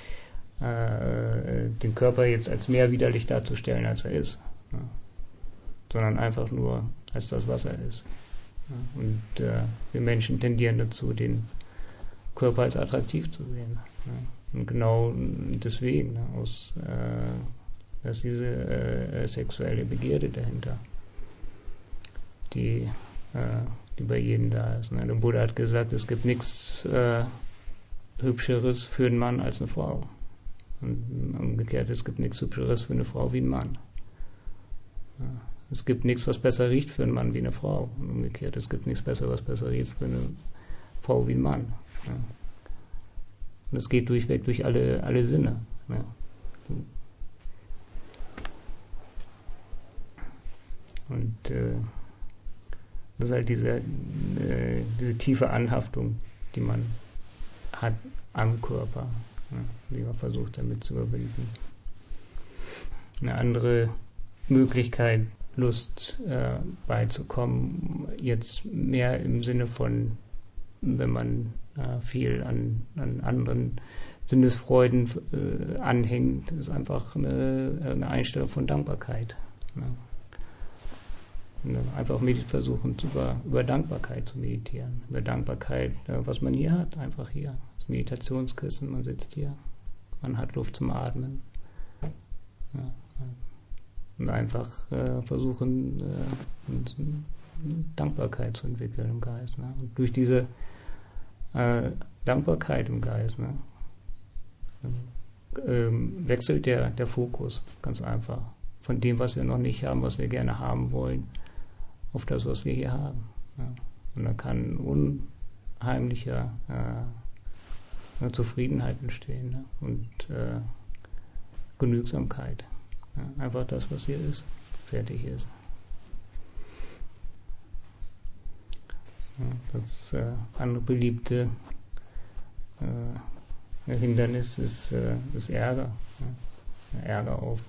äh, den Körper jetzt als mehr widerlich darzustellen, als er ist, ja, sondern einfach nur als das, was er ist. Ja, und äh, wir Menschen tendieren dazu, den Körper als attraktiv zu sehen. Ja. Und genau deswegen, ne, aus, äh, da ist diese äh, sexuelle Begierde dahinter, die, äh, die bei jedem da ist. Ne. Der Buddha hat gesagt, es gibt nichts äh, Hübscheres für einen Mann als eine Frau. Und umgekehrt, es gibt nichts Hübscheres für eine Frau wie ein Mann. Ja. Es gibt nichts, was besser riecht für einen Mann wie eine Frau. Und umgekehrt, es gibt nichts besser, was besser riecht für eine Frau wie ein Mann. Ja. Und es geht durchweg durch alle, alle Sinne. Ja. Und äh, das ist halt diese, äh, diese tiefe Anhaftung, die man hat am Körper, ja, die man versucht damit zu überwinden. Eine andere Möglichkeit, Lust äh, beizukommen, jetzt mehr im Sinne von, wenn man äh, viel an, an anderen Sinnesfreuden äh, anhängt, ist einfach eine, eine Einstellung von Dankbarkeit. Ja. Und einfach mit versuchen, über, über Dankbarkeit zu meditieren. Über Dankbarkeit, äh, was man hier hat, einfach hier. Das Meditationskissen, man sitzt hier, man hat Luft zum Atmen. Ja. Und einfach äh, versuchen, äh, Dankbarkeit zu entwickeln im Geist. Ne? Und durch diese äh, Dankbarkeit im Geist, ne, äh, wechselt der, der Fokus ganz einfach von dem, was wir noch nicht haben, was wir gerne haben wollen, auf das, was wir hier haben. Ja. Und dann kann unheimlicher äh, eine Zufriedenheit entstehen, ne? Und äh, Genügsamkeit. Ja, einfach das, was hier ist, fertig ist. Ja, das äh, andere beliebte äh, Hindernis ist, äh, ist Ärger. Ja. Ärger auf,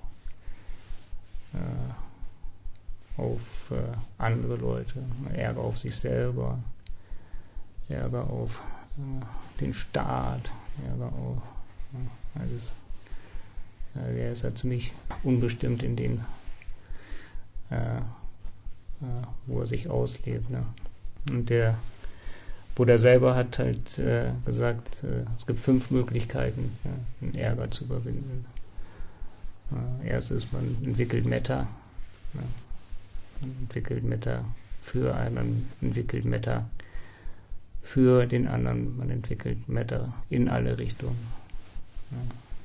äh, auf äh, andere Leute, Ärger auf sich selber, Ärger auf äh, den Staat, Ärger auf ja, alles. Der ist halt ziemlich unbestimmt in den, äh, äh, wo er sich auslebt. Ne? Und der Buddha selber hat halt äh, gesagt, äh, es gibt fünf Möglichkeiten, ja, den Ärger zu überwinden. Äh, erstes, man entwickelt Metta. Ja? Man entwickelt Metta für einen, man entwickelt Metta für den anderen, man entwickelt Metta in alle Richtungen. Ja?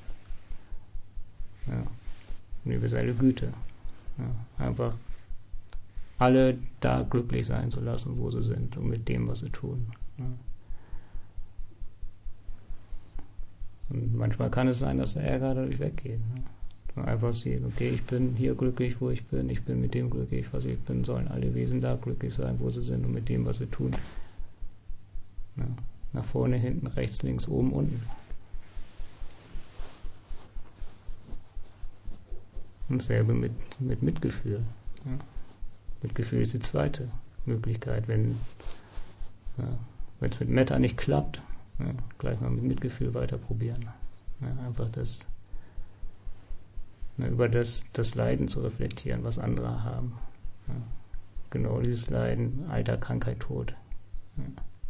Ja, universelle Güte. Ja, einfach alle da glücklich sein zu lassen, wo sie sind und mit dem, was sie tun. Ja. Und manchmal kann es sein, dass der Ärger dadurch weggeht. Ne? Man einfach sieht, okay, ich bin hier glücklich, wo ich bin, ich bin mit dem glücklich, was ich bin, sollen alle Wesen da glücklich sein, wo sie sind und mit dem, was sie tun. Ja. Nach vorne, hinten, rechts, links, oben, unten. Und dasselbe mit, mit Mitgefühl. Ja. Mitgefühl ist die zweite Möglichkeit. Wenn ja, es mit Metta nicht klappt, ja, gleich mal mit Mitgefühl weiter probieren. Ja, einfach das, ja, über das, das Leiden zu reflektieren, was andere haben. Ja. Genau dieses Leiden, Alter, Krankheit, Tod. Ja.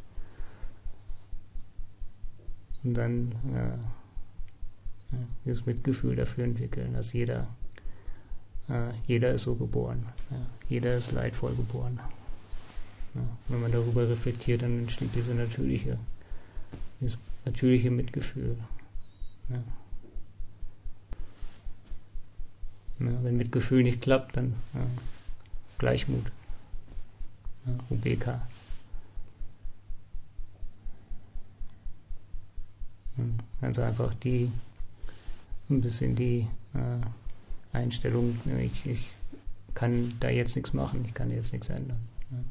Und dann ja, ja, dieses Mitgefühl dafür entwickeln, dass jeder Uh, jeder ist so geboren. Ja. Jeder ist leidvoll geboren. Ja. Wenn man darüber reflektiert, dann entsteht diese natürliche, dieses natürliche Mitgefühl. Ja. Ja, wenn Mitgefühl nicht klappt, dann ja, Gleichmut. Ja, U B K. Ja. Also einfach die, ein bisschen die äh, Einstellung, ich, ich kann da jetzt nichts machen, ich kann jetzt nichts ändern.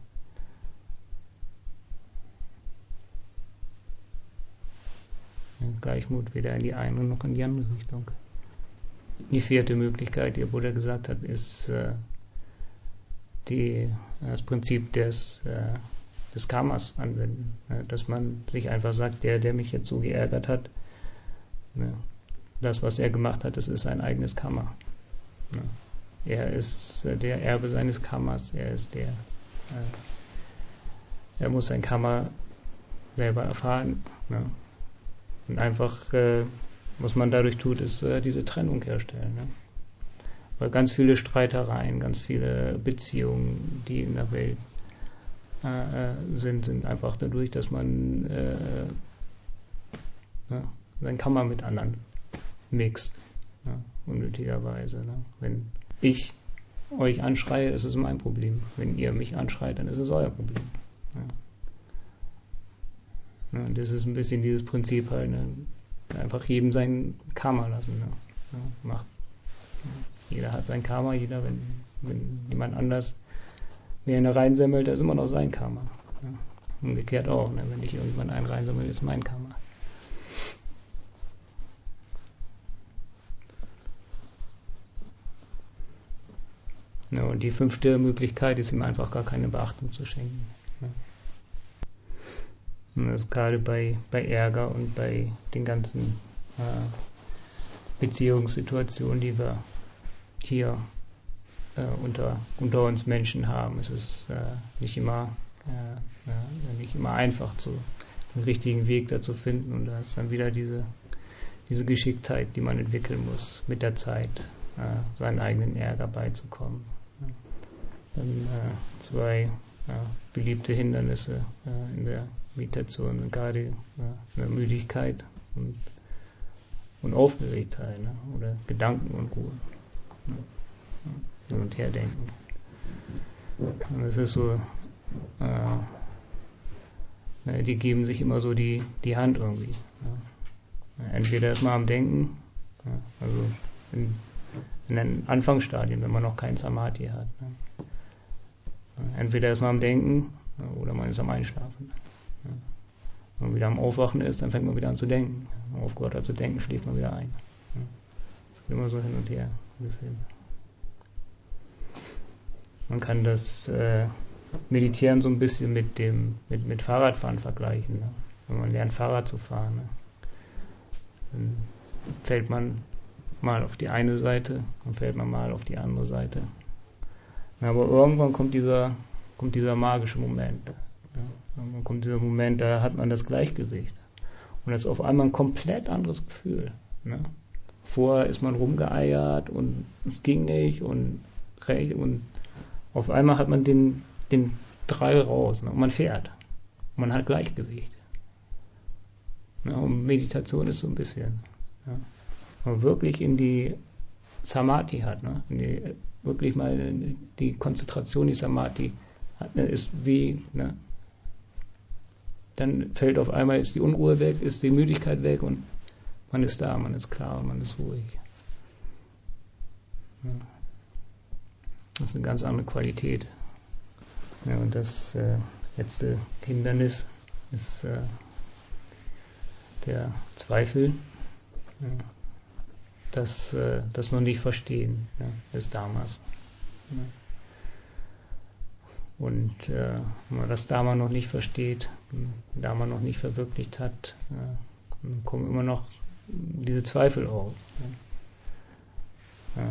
Ja. Gleichmut weder in die eine noch in die andere Richtung. Die vierte Möglichkeit, die Buddha gesagt hat, ist äh, die, das Prinzip des, äh, des Karmas anwenden. Ja, dass man sich einfach sagt, der, der mich jetzt so geärgert hat, ja, das, was er gemacht hat, das ist sein eigenes Karma. Ja. Er ist äh, der Erbe seines Karmas, er ist der, äh, er muss sein Karma selber erfahren. Ja. Und einfach, äh, was man dadurch tut, ist äh, diese Trennung herstellen. Ne? Weil ganz viele Streitereien, ganz viele Beziehungen, die in der Welt äh, sind, sind einfach dadurch, dass man äh, ne, sein Karma mit anderen mixt. Ne? Unnötigerweise. Ne? Wenn ich euch anschreie, ist es mein Problem. Wenn ihr mich anschreit, dann ist es euer Problem. Ja. Ja, und das ist ein bisschen dieses Prinzip halt, ne? Einfach jedem sein Karma lassen. Ne? Ja, macht. Ja. Jeder hat sein Karma, jeder, wenn, wenn jemand anders mir eine reinsammelt, das ist immer noch sein Karma. Ja. Umgekehrt auch, ne? Wenn ich irgendwann einen reinsammle, ist mein Karma. Ja, und die fünfte Möglichkeit ist ihm einfach gar keine Beachtung zu schenken. Ja. Und das ist gerade bei, bei Ärger und bei den ganzen äh, Beziehungssituationen, die wir hier äh, unter, unter uns Menschen haben. Es ist äh, nicht immer äh, ja, nicht immer einfach, zu, den richtigen Weg dazu finden, und da ist dann wieder diese, diese Geschicktheit, die man entwickeln muss, mit der Zeit äh, seinen eigenen Ärger beizukommen. Ja. Dann äh, zwei ja, beliebte Hindernisse äh, in der Meditation sind gerade ja, eine Müdigkeit und, und Aufgeregtheit, ne? Oder Gedankenunruhe. Ja. Hin und her denken. Und es ist so, äh, die geben sich immer so die, die Hand irgendwie. Ja. Entweder ist man am Denken, ja, also in, in den Anfangsstadien, wenn man noch kein Samadhi hat. Ne. Entweder ist man am Denken, ja, oder man ist am Einschlafen. Ja. Wenn man wieder am Aufwachen ist, dann fängt man wieder an zu denken. Wenn man aufgehört hat zu denken, schläft man wieder ein. Ja. Das geht immer so hin und her. Ein bisschen. Man kann das äh, Meditieren so ein bisschen mit dem mit, mit Fahrradfahren vergleichen. Ne? Wenn man lernt, Fahrrad zu fahren, ne? Dann fällt man mal auf die eine Seite, dann fällt man mal auf die andere Seite. Aber irgendwann kommt dieser, kommt dieser magische Moment. Ja? Irgendwann kommt dieser Moment, da hat man das Gleichgewicht. Und das ist auf einmal ein komplett anderes Gefühl. Ne? Vorher ist man rumgeeiert und es ging nicht und und auf einmal hat man den, den Drall raus, ne? Und man fährt. Und man hat Gleichgewicht. Ja, und Meditation ist so ein bisschen, ja, wenn man wirklich in die Samadhi hat, ne? In die, wirklich mal die Konzentration, die Samadhi hat, ne? Ist wie, ne? Dann fällt auf einmal, ist die Unruhe weg, ist die Müdigkeit weg und man ist da, man ist klar, man ist ruhig. Ja. Das ist eine ganz andere Qualität. Ja, und das äh, letzte Hindernis ist äh, der Zweifel, ja, das, äh, das noch nicht verstehen, ja, des Dharmas. Ja. Und äh, wenn man das Dharma noch nicht versteht, Dharma noch nicht verwirklicht hat, ja, dann kommen immer noch diese Zweifel auf. Ja. Ja.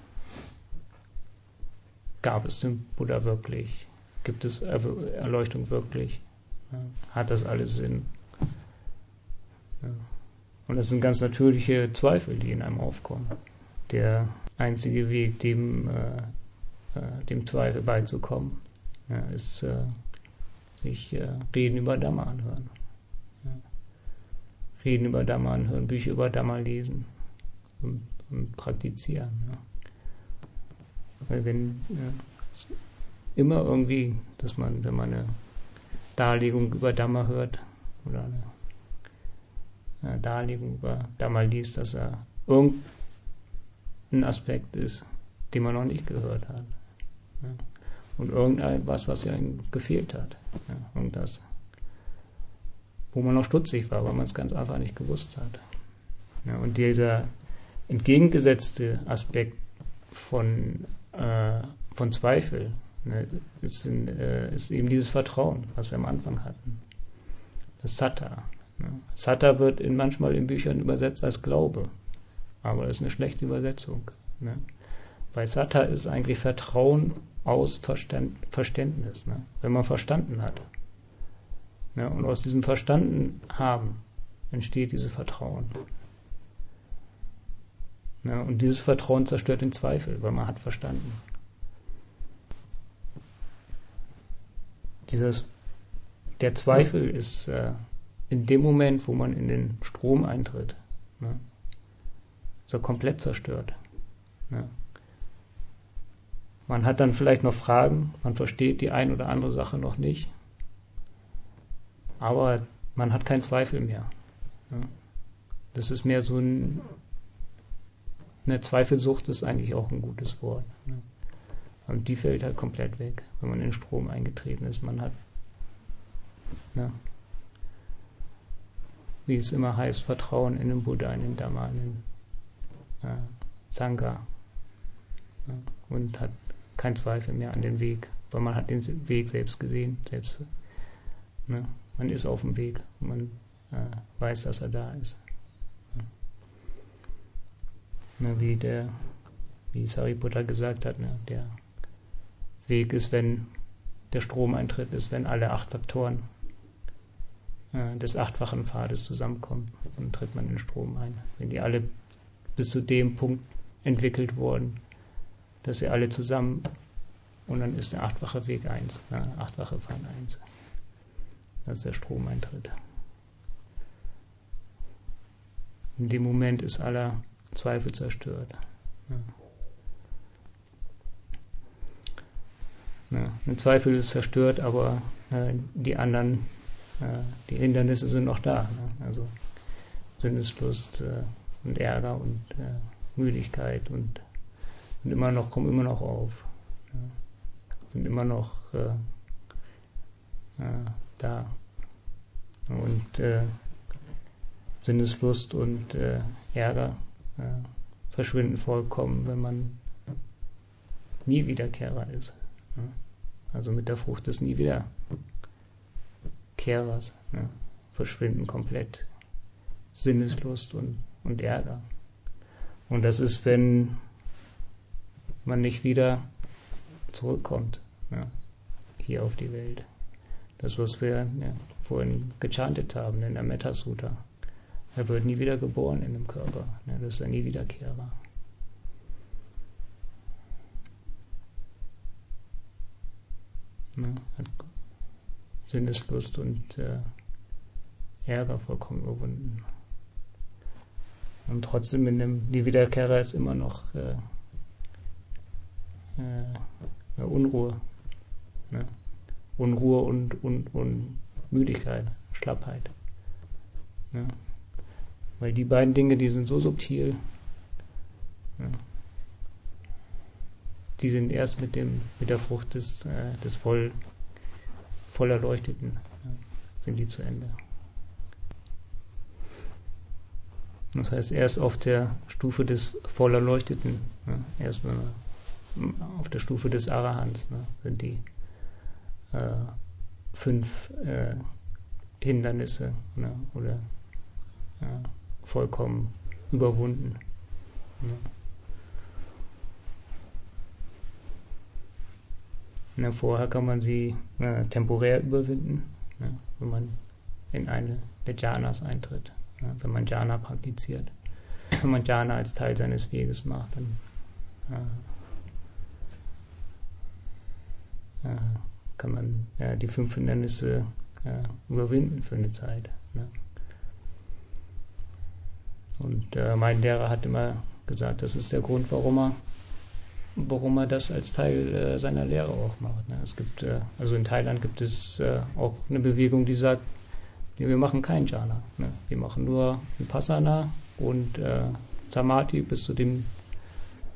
Gab es den Buddha wirklich? Gibt es Erleuchtung wirklich? Ja. Hat das alles Sinn? Ja. Und das sind ganz natürliche Zweifel, die in einem aufkommen. Der einzige Weg, dem, äh, äh, dem Zweifel beizukommen, ja, ist äh, sich äh, Reden über Dhamma anhören. Ja. Reden über Dhamma anhören, Bücher über Dhamma lesen und, und praktizieren. Ja. Weil wenn ja, immer irgendwie, dass man, wenn man eine Darlegung über Dhamma hört oder eine, eine Darlegung über Dhamma liest, dass er irgend, ein Aspekt ist, den man noch nicht gehört hat. Ja. Und irgendetwas, was ja gefehlt hat. Ja. Und das, wo man noch stutzig war, weil man es ganz einfach nicht gewusst hat. Ja. Und dieser entgegengesetzte Aspekt von, äh, von Zweifel, ne, ist, in, äh, ist eben dieses Vertrauen, was wir am Anfang hatten. Das Sattha. Ne. Sattha wird in, manchmal in Büchern übersetzt als Glaube, aber das ist eine schlechte Übersetzung. Ne. Bei Sattha ist eigentlich Vertrauen aus Verstand, Verständnis, ne, wenn man verstanden hat. Ne, und aus diesem Verstanden haben entsteht dieses Vertrauen. Ja, und dieses Vertrauen zerstört den Zweifel, weil man hat verstanden. Dieses, der Zweifel ist äh, in dem Moment, wo man in den Strom eintritt, ne, ist er komplett zerstört. Ne. Man hat dann vielleicht noch Fragen, man versteht die ein oder andere Sache noch nicht, aber man hat keinen Zweifel mehr. Ne. Das ist mehr so ein Eine Zweifelsucht ist eigentlich auch ein gutes Wort. Ne? Und die fällt halt komplett weg, wenn man in den Strom eingetreten ist. Man hat, ne, wie es immer heißt, Vertrauen in den Buddha, in den Dhamma, in den äh, Sangha. Ne? Und hat keinen Zweifel mehr an den Weg, weil man hat den Weg selbst gesehen. Selbst, ne? Man ist auf dem Weg, man äh, weiß, dass er da ist. Ne, wie der, wie Sariputta gesagt hat, ne, der Weg ist, wenn der Strom eintritt, ist, wenn alle acht Faktoren äh, des achtfachen Pfades zusammenkommen, dann tritt man in den Strom ein. Wenn die alle bis zu dem Punkt entwickelt wurden, dass sie alle zusammen, und dann ist der achtfache Weg eins, äh, achtfache Pfad eins, dass der Strom eintritt. In dem Moment ist aller Zweifel zerstört. Ja. Ja, ein Zweifel ist zerstört, aber äh, die anderen, äh, die Hindernisse sind noch da. Ne? Also Sinneslust äh, und Ärger und äh, Müdigkeit und, und immer noch, kommen immer noch auf. Ja. Sind immer noch äh, äh, da. Und äh, Sinneslust und äh, Ärger Äh, verschwinden vollkommen, wenn man nie Wiederkehrer ist. Ja. Also mit der Frucht des Nie Wiederkehrers, ja, verschwinden komplett Sinneslust und, und Ärger. Und das ist, wenn man nicht wieder zurückkommt, ja, hier auf die Welt. Das, was wir ja, vorhin gechantet haben in der Metta Sutta. Er wird nie wieder geboren in dem Körper. Ne, das ist ein nie Wiederkehrer. Ne, hat Sinneslust und äh, Ärger vollkommen überwunden. Und trotzdem in dem nie Wiederkehrer ist immer noch äh, äh, eine Unruhe. Ne? Unruhe und, und, und Müdigkeit, Schlappheit. Ne? Weil die beiden Dinge, die sind so subtil, ja, die sind erst mit dem mit der Frucht des, äh, des voll, voll Erleuchteten, ja, sind die zu Ende. Das heißt, erst auf der Stufe des voll Erleuchteten, ja, erst auf der Stufe des Arahants, ne, sind die äh, fünf äh, Hindernisse, ne, oder ja, vollkommen überwunden. Ja. Na, vorher kann man sie äh, temporär überwinden, ja, wenn man in eine der Jhanas eintritt, ja, wenn man Jhana praktiziert. Wenn man Jhana als Teil seines Weges macht, dann äh, äh, kann man äh, die fünf Hindernisse äh, überwinden für eine Zeit. Ja. Und äh, mein Lehrer hat immer gesagt, das ist der Grund, warum er, warum er das als Teil äh, seiner Lehre auch macht. Ne? Es gibt, äh, also in Thailand gibt es äh, auch eine Bewegung, die sagt, wir machen kein Jhana. Ne? Wir machen nur Vipassana und äh, Samadhi bis zu dem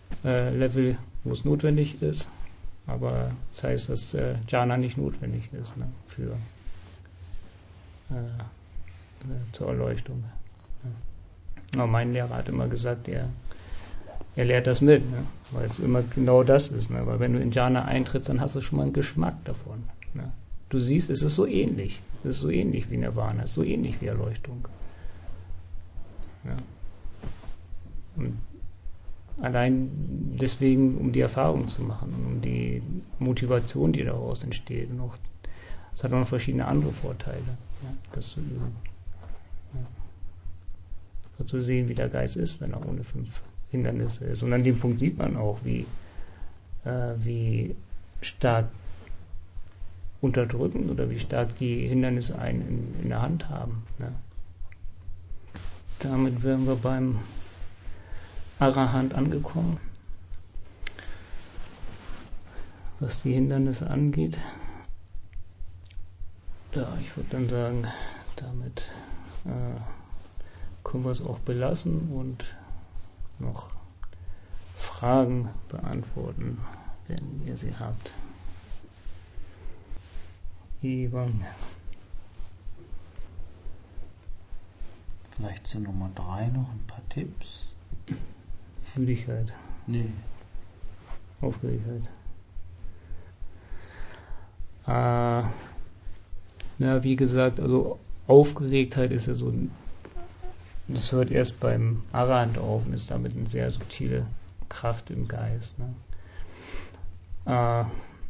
äh, Level, wo es notwendig ist. Aber das heißt, dass äh, Jhana nicht notwendig ist, ne, für äh, zur Erleuchtung. Ja. Aber mein Lehrer hat immer gesagt, er, er lehrt das mit, ne, weil es immer genau das ist. Ne, weil wenn du in Jhana eintrittst, dann hast du schon mal einen Geschmack davon. Ne. Du siehst, es ist so ähnlich. Es ist so ähnlich wie Nirvana, es ist so ähnlich wie Erleuchtung. Ja. Und allein deswegen, um die Erfahrung zu machen, um die Motivation, die daraus entsteht. Und auch, es hat auch noch verschiedene andere Vorteile, ja, das zu üben. Ja. So zu sehen, wie der Geist ist, wenn er ohne fünf Hindernisse ist. Und an dem Punkt sieht man auch, wie, äh, wie stark unterdrückend oder wie stark die Hindernisse einen in, in der Hand haben. Ja. Damit wären wir beim Arahant angekommen, was die Hindernisse angeht. Ja, ich würde dann sagen, damit äh, können wir es auch belassen und noch Fragen beantworten, wenn ihr sie habt. Ivan. Vielleicht zu Nummer drei noch ein paar Tipps. Müdigkeit. Nee. Aufgeregtheit. Äh, na, wie gesagt, also Aufgeregtheit ist ja so, das hört erst beim Arahant auf und ist damit eine sehr subtile Kraft im Geist. Ne? Äh,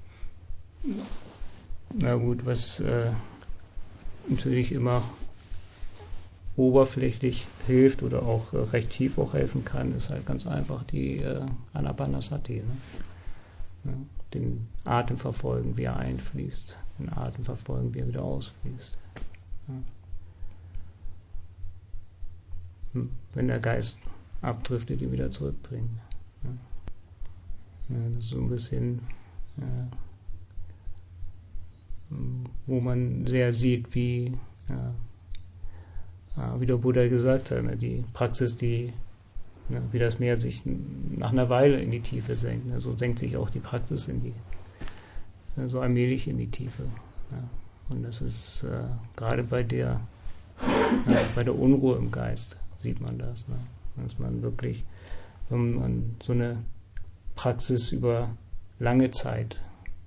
na gut, was äh, natürlich immer oberflächlich hilft oder auch äh, recht tief auch helfen kann, ist halt ganz einfach die äh, Anapanasati. Ne? Ja, den Atem verfolgen, wie er einfließt, den Atem verfolgen, wie er wieder ausfließt. Ja. Hm. Wenn der Geist abdriftet, ihn wieder zurückbringen. Ja. Ja, das ist so ein bisschen, ja, wo man sehr sieht, wie ja, wie der Buddha gesagt hat, ne, die Praxis, die, ne, wie das Meer sich nach einer Weile in die Tiefe senkt, ne, so senkt sich auch die Praxis in die, ne, so allmählich in die Tiefe. Ja. Und das ist äh, gerade bei der, ja, bei der Unruhe im Geist sieht man das, ne, dass man wirklich, wenn man so eine Praxis über lange Zeit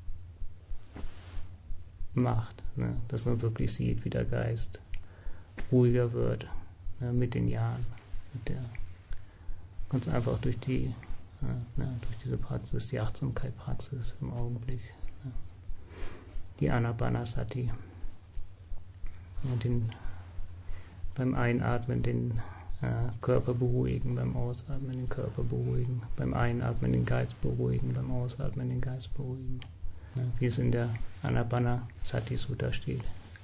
macht, ne, dass man wirklich sieht, wie der Geist ruhiger wird, ne, mit den Jahren, mit der, ganz einfach durch die, äh, ne, durch diese Praxis, die Achtsamkeit-Praxis im Augenblick, ne, die Anapanasati, und den, beim Einatmen den äh, Körper beruhigen, beim Ausatmen den Körper beruhigen, beim Einatmen den Geist beruhigen, beim Ausatmen den Geist beruhigen, ne, wie es in der Anapanasati Sutta steht.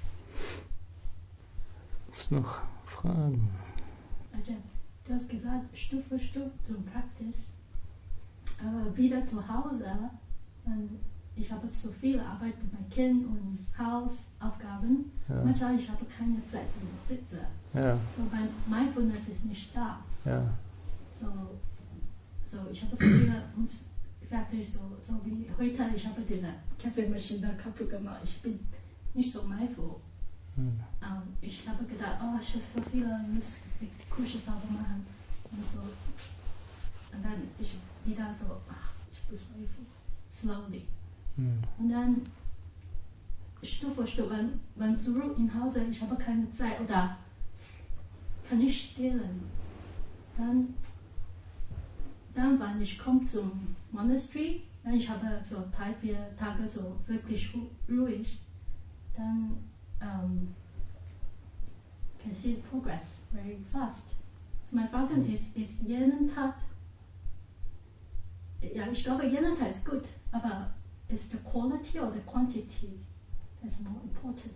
Noch Fragen? Du hast gesagt, Stück für Stück zum Praxis, aber wieder zu Hause, ich habe zu viel Arbeit mit meinem Kind und Hausaufgaben, ja. Manchmal ich habe keine Zeit zum Sitzen, ja. So mein Mindfulness ist nicht da, ja. so, so ich habe so viele uns fertig, so, so wie heute, ich habe diese Kaffeemaschine kaputt gemacht, ich bin nicht so mindful. Hm. Um, ich habe gedacht, oh, ich habe so viele, ich muss die Küche sauber machen. Und so. Und dann ich wieder so, ach, ich muss mindful, slowly. Hm. Und dann Stück für Stück, wenn, wenn zurück im Hause, ich habe keine Zeit oder kann ich stehlen. Dann, dann wenn ich komme zum Monastery, dann ich habe so drei, vier Tage so wirklich ruhig, dann Um, can see progress very fast. So meine Frage ist, ist jeden Tag, ja, ich glaube, jeden Tag ist gut, aber ist the quality or the quantity that's more important?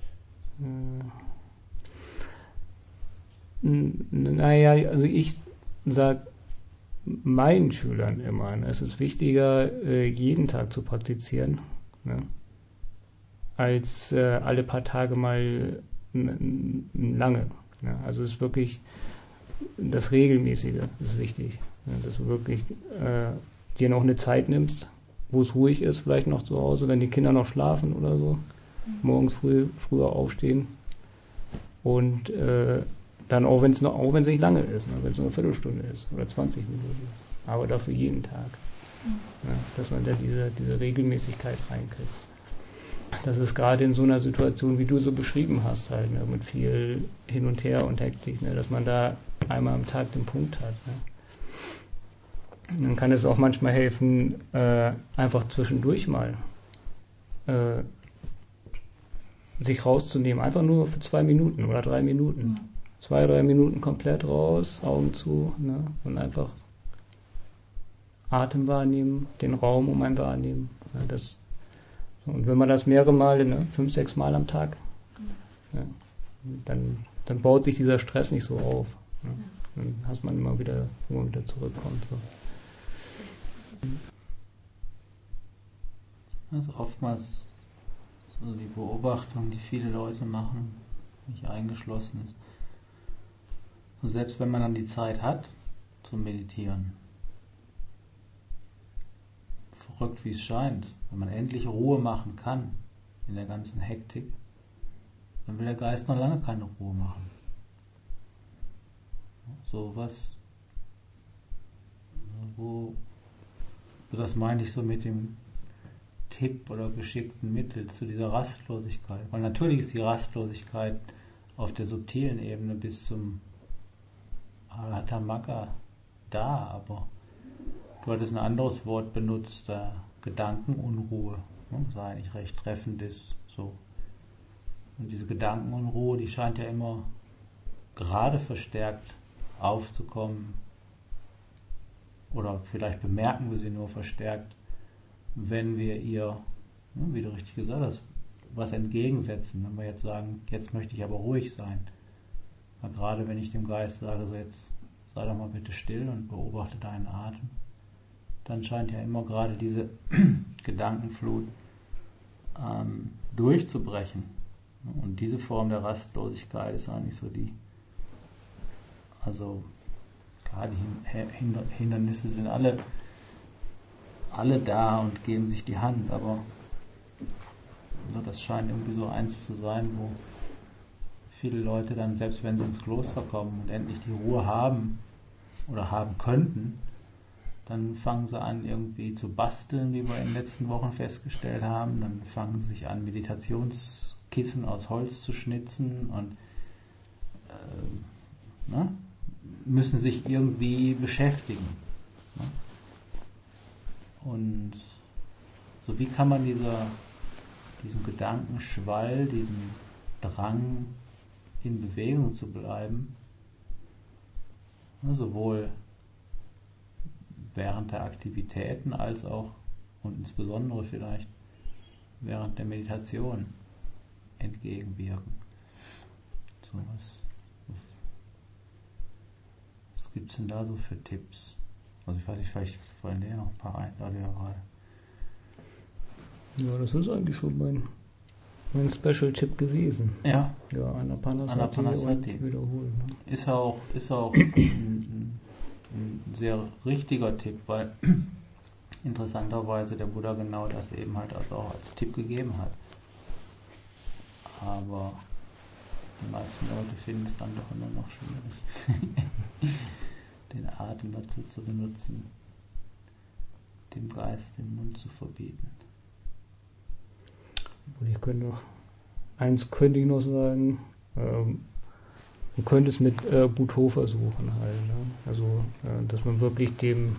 Naja, also ich sage meinen Schülern immer, es ist wichtiger, jeden Tag zu praktizieren, ne? als äh, alle paar Tage mal n- n- lange. Ja, also es ist wirklich das Regelmäßige ist wichtig. Ja, dass du wirklich äh, dir noch eine Zeit nimmst, wo es ruhig ist, vielleicht noch zu Hause, wenn die Kinder noch schlafen oder so, morgens früh früher aufstehen und äh, dann auch wenn es noch, auch wenn es nicht lange ist, ne, wenn es nur eine Viertelstunde ist oder zwanzig Minuten, aber dafür jeden Tag, ja, dass man da diese, diese Regelmäßigkeit reinkriegt. Das ist gerade in so einer Situation, wie du so beschrieben hast, halt, ne, mit viel hin und her und Hektik, ne, dass man da einmal am Tag den Punkt hat. Ne. Und dann kann es auch manchmal helfen, äh, einfach zwischendurch mal äh, sich rauszunehmen, einfach nur für zwei Minuten oder drei Minuten. Mhm. Zwei, drei Minuten komplett raus, Augen zu, ne, und einfach Atem wahrnehmen, den Raum um einen wahrnehmen. Ne, das, und wenn man das mehrere Male, ne, fünf, sechs Mal am Tag, ja, dann, dann baut sich dieser Stress nicht so auf. Ne. Dann hast man immer wieder, wo man wieder zurückkommt. So. Das ist oftmals so die Beobachtung, die viele Leute machen, mich eingeschlossen ist. Und selbst wenn man dann die Zeit hat zum Meditieren, verrückt wie es scheint, wenn man endlich Ruhe machen kann in der ganzen Hektik, dann will der Geist noch lange keine Ruhe machen. So was, wo, das meine ich so mit dem Tipp oder geschickten Mittel zu dieser Rastlosigkeit. Weil natürlich ist die Rastlosigkeit auf der subtilen Ebene bis zum Arhatha-Magga da, aber du hattest ein anderes Wort benutzt, äh, Gedankenunruhe, ne, was eigentlich recht treffend ist. So. Und diese Gedankenunruhe, die scheint ja immer gerade verstärkt aufzukommen, oder vielleicht bemerken wir sie nur verstärkt, wenn wir ihr, ne, wie du richtig gesagt hast, was entgegensetzen. Wenn wir jetzt sagen, jetzt möchte ich aber ruhig sein. Weil gerade wenn ich dem Geist sage, so jetzt sei doch mal bitte still und beobachte deinen Atem, dann scheint ja immer gerade diese Gedankenflut ähm, durchzubrechen. Und diese Form der Rastlosigkeit ist eigentlich so die, also klar, die Hindernisse sind alle alle da und geben sich die Hand, aber ja, das scheint irgendwie so eins zu sein, wo viele Leute dann, selbst wenn sie ins Kloster kommen und endlich die Ruhe haben oder haben könnten, dann fangen sie an irgendwie zu basteln, wie wir in den letzten Wochen festgestellt haben, dann fangen sie sich an, Meditationskissen aus Holz zu schnitzen und äh, ne, müssen sich irgendwie beschäftigen. Ne? Und so wie kann man dieser, diesen Gedankenschwall, diesen Drang in Bewegung zu bleiben, sowohl während der Aktivitäten als auch und insbesondere vielleicht während der Meditation entgegenwirken. So was, was gibt es denn da so für Tipps? Also ich weiß nicht, vielleicht fallen dir noch ein paar ein, da du ja gerade. Ja, das ist eigentlich schon mein, mein Special-Tipp gewesen. Ja. Ja, Anapanasati, Anapanasati. Und wiederholen. Ne? Ist auch, ist auch ein, ein sehr richtiger Tipp, weil interessanterweise der Buddha genau das eben halt also auch als Tipp gegeben hat. Aber die meisten Leute finden es dann doch immer noch schwierig, den Atem dazu zu benutzen, dem Geist den Mund zu verbieten. Und ich könnte noch, eins könnte ich noch sagen, ähm, man könnte es mit äh, Buddho versuchen halt, ne? Also, äh, dass man wirklich dem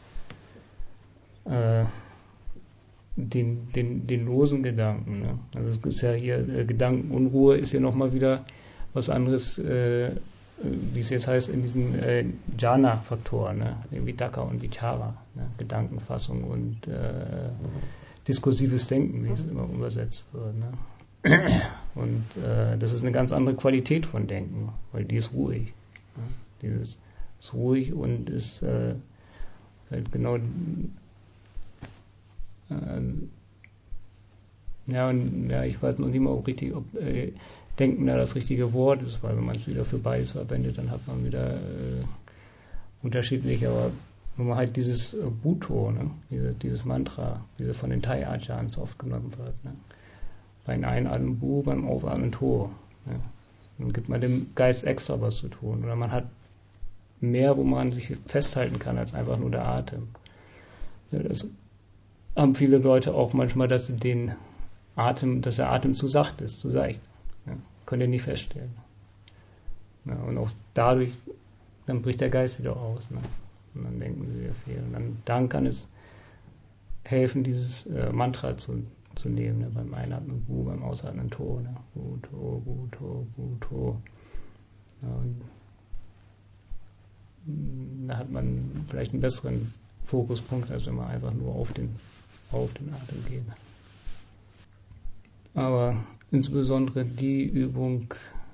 äh, den, den, den losen Gedanken, ne? Also es ist ja hier, äh, Gedankenunruhe ist ja nochmal wieder was anderes, äh, wie es jetzt heißt, in diesen äh, Jhana-Faktoren, ne? Wie Dhaka und Vichara, ne? Gedankenfassung und äh, diskursives Denken, wie es immer übersetzt wird. Ne? Und äh, das ist eine ganz andere Qualität von Denken, weil die ist ruhig. Ne? Dieses ist ruhig und ist äh, halt genau äh, ja, und ja, ich weiß noch nicht mal auch richtig, ob äh, denken da das richtige Wort ist, weil wenn man es wieder für beides verwendet, dann hat man wieder äh, unterschiedlich, aber wenn man halt dieses äh, Bhutto, ne, diese, dieses Mantra, diese von den Thai Acharyas aufgenommen wird, ne, beim Einatmen Bu, beim Aufatmen To, ne, dann gibt man dem Geist extra was zu tun, oder man hat mehr, wo man sich festhalten kann, als einfach nur der Atem. Ja, das haben viele Leute auch manchmal, dass sie den Atem, dass der Atem zu sacht ist, zu seicht. Ja, könnt ihr nicht feststellen. Ja, und auch dadurch, dann bricht der Geist wieder aus. Ne? Und dann denken sie sehr viel. Und dann, dann kann es helfen, dieses äh, Mantra zu, zu nehmen. Ne? Beim Einatmen Bu, beim Ausatmen To. Ne? Bu, To, Bu, To, Bu, To. Ja, und da hat man vielleicht einen besseren Fokuspunkt, als wenn man einfach nur auf den, auf den Atem geht. Aber insbesondere die Übung,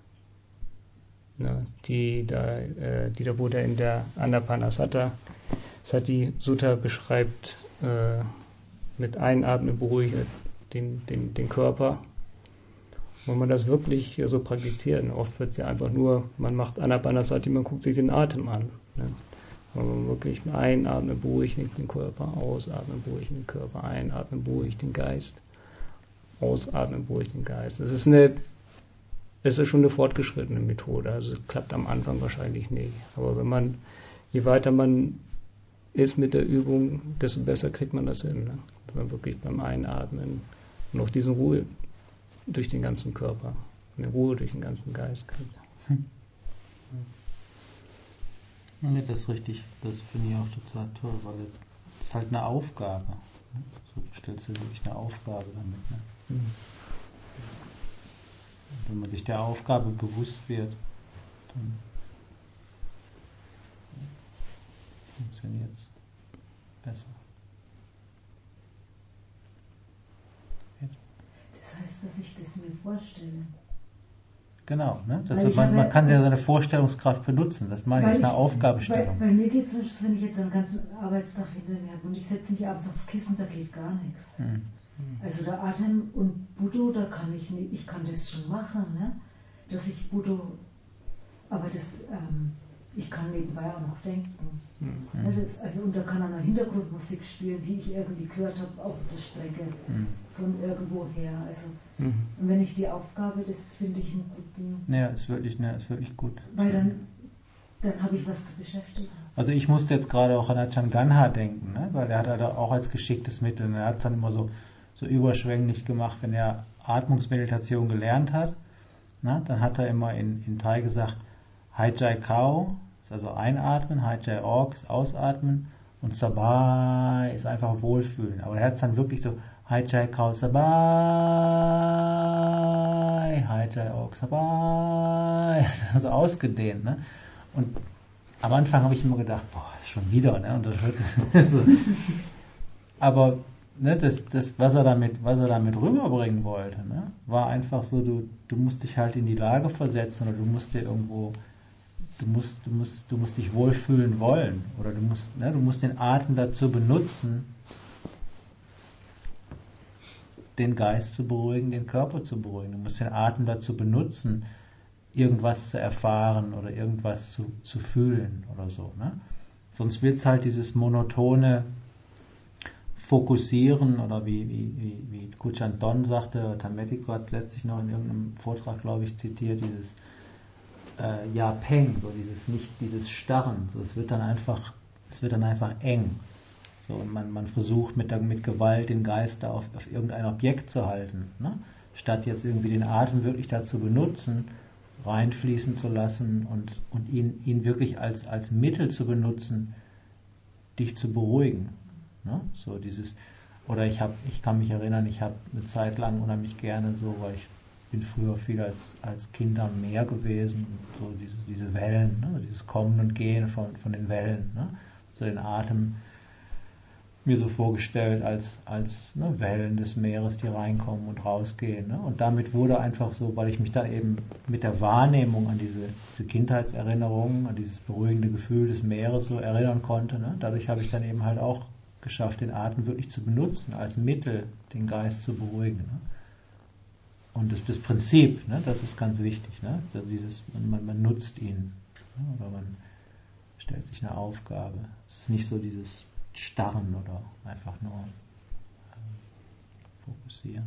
na, die, da, äh, die der Buddha in der Anapanasati Sati Sutta beschreibt, äh, mit Einatmen beruhigt den, den, den Körper. Wenn man das wirklich so praktiziert, oft wird es ja einfach nur, man macht Anapanasati, man guckt sich den Atem an. Ne? Wenn man wirklich einatmen, beruhigt den Körper, ausatmen, beruhigt den Körper, einatmen, beruhigt den Geist, ausatmen, beruhigt den Geist. Das ist eine, das ist schon eine fortgeschrittene Methode, also es klappt am Anfang wahrscheinlich nicht. Aber wenn man, je weiter man ist mit der Übung, desto besser kriegt man das hin. Ne? Dass man wirklich beim Einatmen noch diese Ruhe durch den ganzen Körper, eine Ruhe durch den ganzen Geist kriegt. Hm. Nee, das ist richtig, das finde ich auch total toll, weil es ist halt eine Aufgabe. Ne? So stellst du wirklich eine Aufgabe damit. Ne? Mhm. Und wenn man sich der Aufgabe bewusst wird, dann funktioniert es besser. Das heißt, dass ich das mir vorstelle. Genau, ne? Das wird, man, man kann ja seine Vorstellungskraft benutzen. Das meine ich, ist eine Aufgabenstellung. Bei, bei mir geht es, wenn ich jetzt einen ganzen Arbeitstag hinter mir habe und ich setze mich abends aufs Kissen, da geht gar nichts. Hm. Also der Atem und Buddho, da kann ich nicht, ich kann das schon machen, ne? Dass ich Buddho, aber das, ähm, ich kann nebenbei auch noch denken. Mhm. Ne, das, also, und da kann auch eine Hintergrundmusik spielen, die ich irgendwie gehört habe auf der Strecke, mhm. von irgendwo her. Also, mhm. Und wenn ich die Aufgabe, das finde ich einen guten... Ja, ist wirklich, ne, ist wirklich gut. Weil dann, dann habe ich was zu beschäftigen. Also ich musste jetzt gerade auch an Ajahn Ganha denken, ne? Weil er hat halt auch als geschicktes Mittel, und er hat es dann immer so, so überschwänglich gemacht, wenn er Atmungsmeditation gelernt hat, ne? Dann hat er immer in, in Thai gesagt, Hajai Kau ist also einatmen, Hajai Org ist ausatmen und Sabai ist einfach wohlfühlen. Aber er hat es dann wirklich so Hajai Kau Sabai, Hajai Org Sabai, so ausgedehnt. Ne? Und am Anfang habe ich immer gedacht, boah, schon wieder. Ne? Und das wird so. Aber ne, das, das, was er damit, was er damit rüberbringen wollte, ne, war einfach so, du, du musst dich halt in die Lage versetzen oder du musst dir irgendwo Du musst, du musst, du musst dich wohlfühlen wollen oder du musst, ne, du musst den Atem dazu benutzen, den Geist zu beruhigen, den Körper zu beruhigen. Du musst den Atem dazu benutzen, irgendwas zu erfahren oder irgendwas zu, zu fühlen oder so. Ne? Sonst wird es halt dieses monotone Fokussieren oder wie, wie, wie, wie Kuchan Don sagte, Tametiko hat es letztlich noch in irgendeinem Vortrag, glaube ich, zitiert, dieses Äh, ja, Peng, so dieses nicht dieses Starren, so es wird dann einfach, es wird dann einfach eng. So, und man, man versucht mit, der, mit Gewalt den Geist da auf, auf irgendein Objekt zu halten, ne? Statt jetzt irgendwie den Atem wirklich dazu benutzen, reinfließen zu lassen und, und ihn, ihn wirklich als, als Mittel zu benutzen, dich zu beruhigen. Ne? So dieses, oder ich habe, ich kann mich erinnern, ich habe eine Zeit lang unheimlich gerne so, weil ich bin früher viel als, als Kind am Meer gewesen, so diese, diese Wellen, ne? Dieses Kommen und Gehen von, von den Wellen, ne? So den Atem mir so vorgestellt als, als ne, Wellen des Meeres, die reinkommen und rausgehen. Ne? Und damit wurde einfach so, weil ich mich dann eben mit der Wahrnehmung an diese, diese Kindheitserinnerungen, an dieses beruhigende Gefühl des Meeres so erinnern konnte, ne? Dadurch habe ich dann eben halt auch geschafft, den Atem wirklich zu benutzen, als Mittel, den Geist zu beruhigen. Ne? und das, das Prinzip, ne, das ist ganz wichtig. Ne? Also dieses, man, man nutzt ihn, ne, oder man stellt sich eine Aufgabe. Es ist nicht so dieses Starren oder einfach nur äh, fokussieren.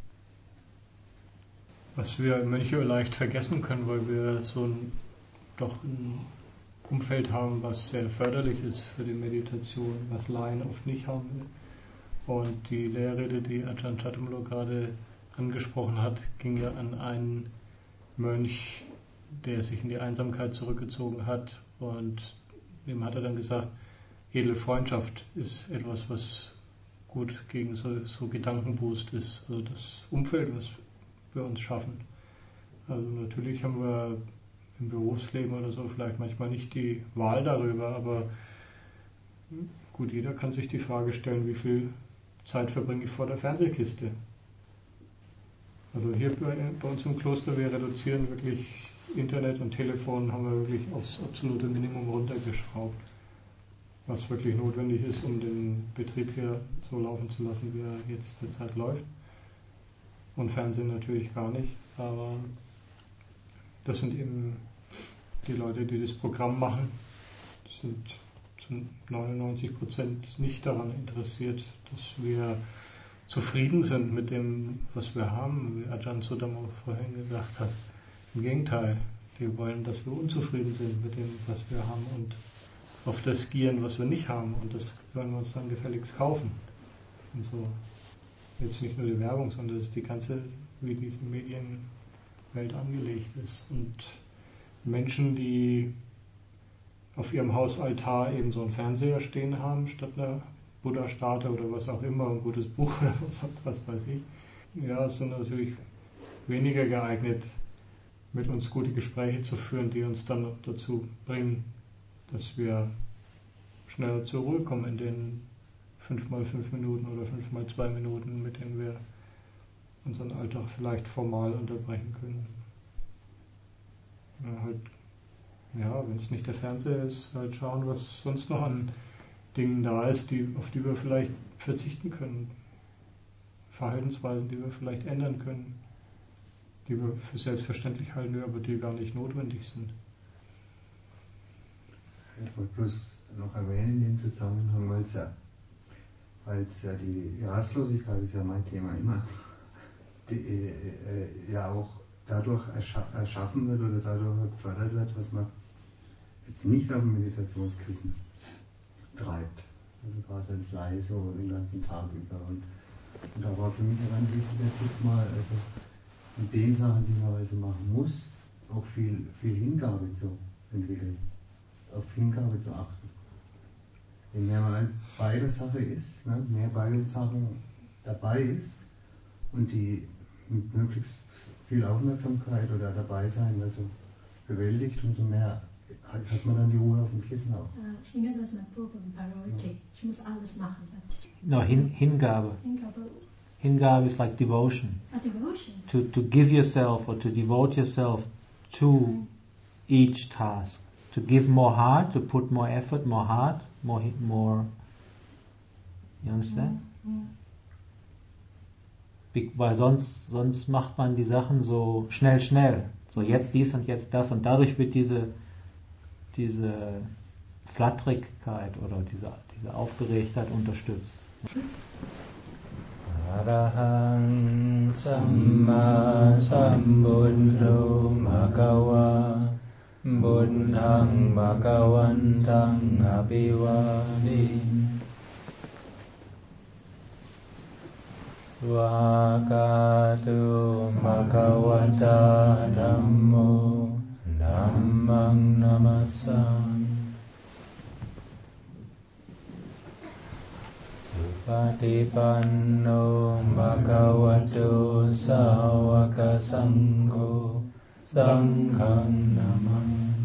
Was wir Mönche leicht vergessen können, weil wir so ein, doch ein Umfeld haben, was sehr förderlich ist für die Meditation, was Laien oft nicht haben will. Und die Lehrrede, die Ajahn Chatumlo gerade angesprochen hat, ging ja an einen Mönch, der sich in die Einsamkeit zurückgezogen hat, und dem hat er dann gesagt, edle Freundschaft ist etwas, was gut gegen so, so Gedankenboost ist, also das Umfeld, was wir uns schaffen. Also natürlich haben wir im Berufsleben oder so vielleicht manchmal nicht die Wahl darüber, aber gut, jeder kann sich die Frage stellen, wie viel Zeit verbringe ich vor der Fernsehkiste. Also hier bei, bei uns im Kloster, wir reduzieren wirklich Internet und Telefon, haben wir wirklich aufs absolute Minimum runtergeschraubt, was wirklich notwendig ist, um den Betrieb hier so laufen zu lassen, wie er jetzt derzeit läuft. Und Fernsehen natürlich gar nicht, aber das sind eben die Leute, die das Programm machen, sind zu neunundneunzig Prozent nicht daran interessiert, dass wir zufrieden sind mit dem, was wir haben, wie Ajahn Sudama vorhin gesagt hat. Im Gegenteil, die wollen, dass wir unzufrieden sind mit dem, was wir haben, und auf das gieren, was wir nicht haben, und das sollen wir uns dann gefälligst kaufen. Und so. Jetzt nicht nur die Werbung, sondern das ist die ganze, wie diese Medienwelt angelegt ist. Und Menschen, die auf ihrem Hausaltar eben so einen Fernseher stehen haben, statt einer Buddha-Statue oder was auch immer, ein gutes Buch oder was, was weiß ich, ja, sind natürlich weniger geeignet, mit uns gute Gespräche zu führen, die uns dann dazu bringen, dass wir schneller zur Ruhe kommen in den fünf mal fünf Minuten oder fünf mal zwei Minuten, mit denen wir unseren Alltag vielleicht formal unterbrechen können. Ja, halt, ja, wenn es nicht der Fernseher ist, halt schauen, was sonst noch an Dingen da ist, die, auf die wir vielleicht verzichten können. Verhaltensweisen, die wir vielleicht ändern können, die wir für selbstverständlich halten, aber die gar nicht notwendig sind. Ich wollte bloß noch erwähnen in dem Zusammenhang, weil es ja, weil es ja die Rastlosigkeit ist ja mein Thema immer, die äh, äh, ja auch dadurch erscha erschaffen wird oder dadurch gefördert wird, was man jetzt nicht auf dem Meditationskissen treibt. Also quasi als Laie so den ganzen Tag über. Und, und da war für mich ein ganz wichtiger Tipp mal, also in den Sachen, die man also machen muss, auch viel, viel Hingabe zu entwickeln, auf Hingabe zu achten. Je mehr man bei der Sache ist, ne, mehr bei den Sachen dabei ist und die mit möglichst viel Aufmerksamkeit oder dabei sein, also bewältigt, umso mehr hat man dann die Ruhe auf dem Kissen auch. Ich denke, das ist mein Problem, Priority. Ich muss alles machen. No, hin, Hingabe. Hingabe. Hingabe is like devotion. A devotion. To, to give yourself or to devote yourself to Mm. each task. To give more heart, to put more effort, more heart, more, more, you understand? Mm. Mm. Be- Weil sonst, sonst macht man die Sachen so schnell, schnell. So jetzt dies und jetzt das, und dadurch wird diese, diese Flatterigkeit oder diese, diese Aufgeregtheit unterstützt. Arahang Samma Sambuddho Bhagava Buddhang Bhagavantang Abhivadi Swakatu Bhagavata Dhammo Dhammang Namassami Patipanno Bhagavato Sāvaka Saṅgho Saṅgham Namami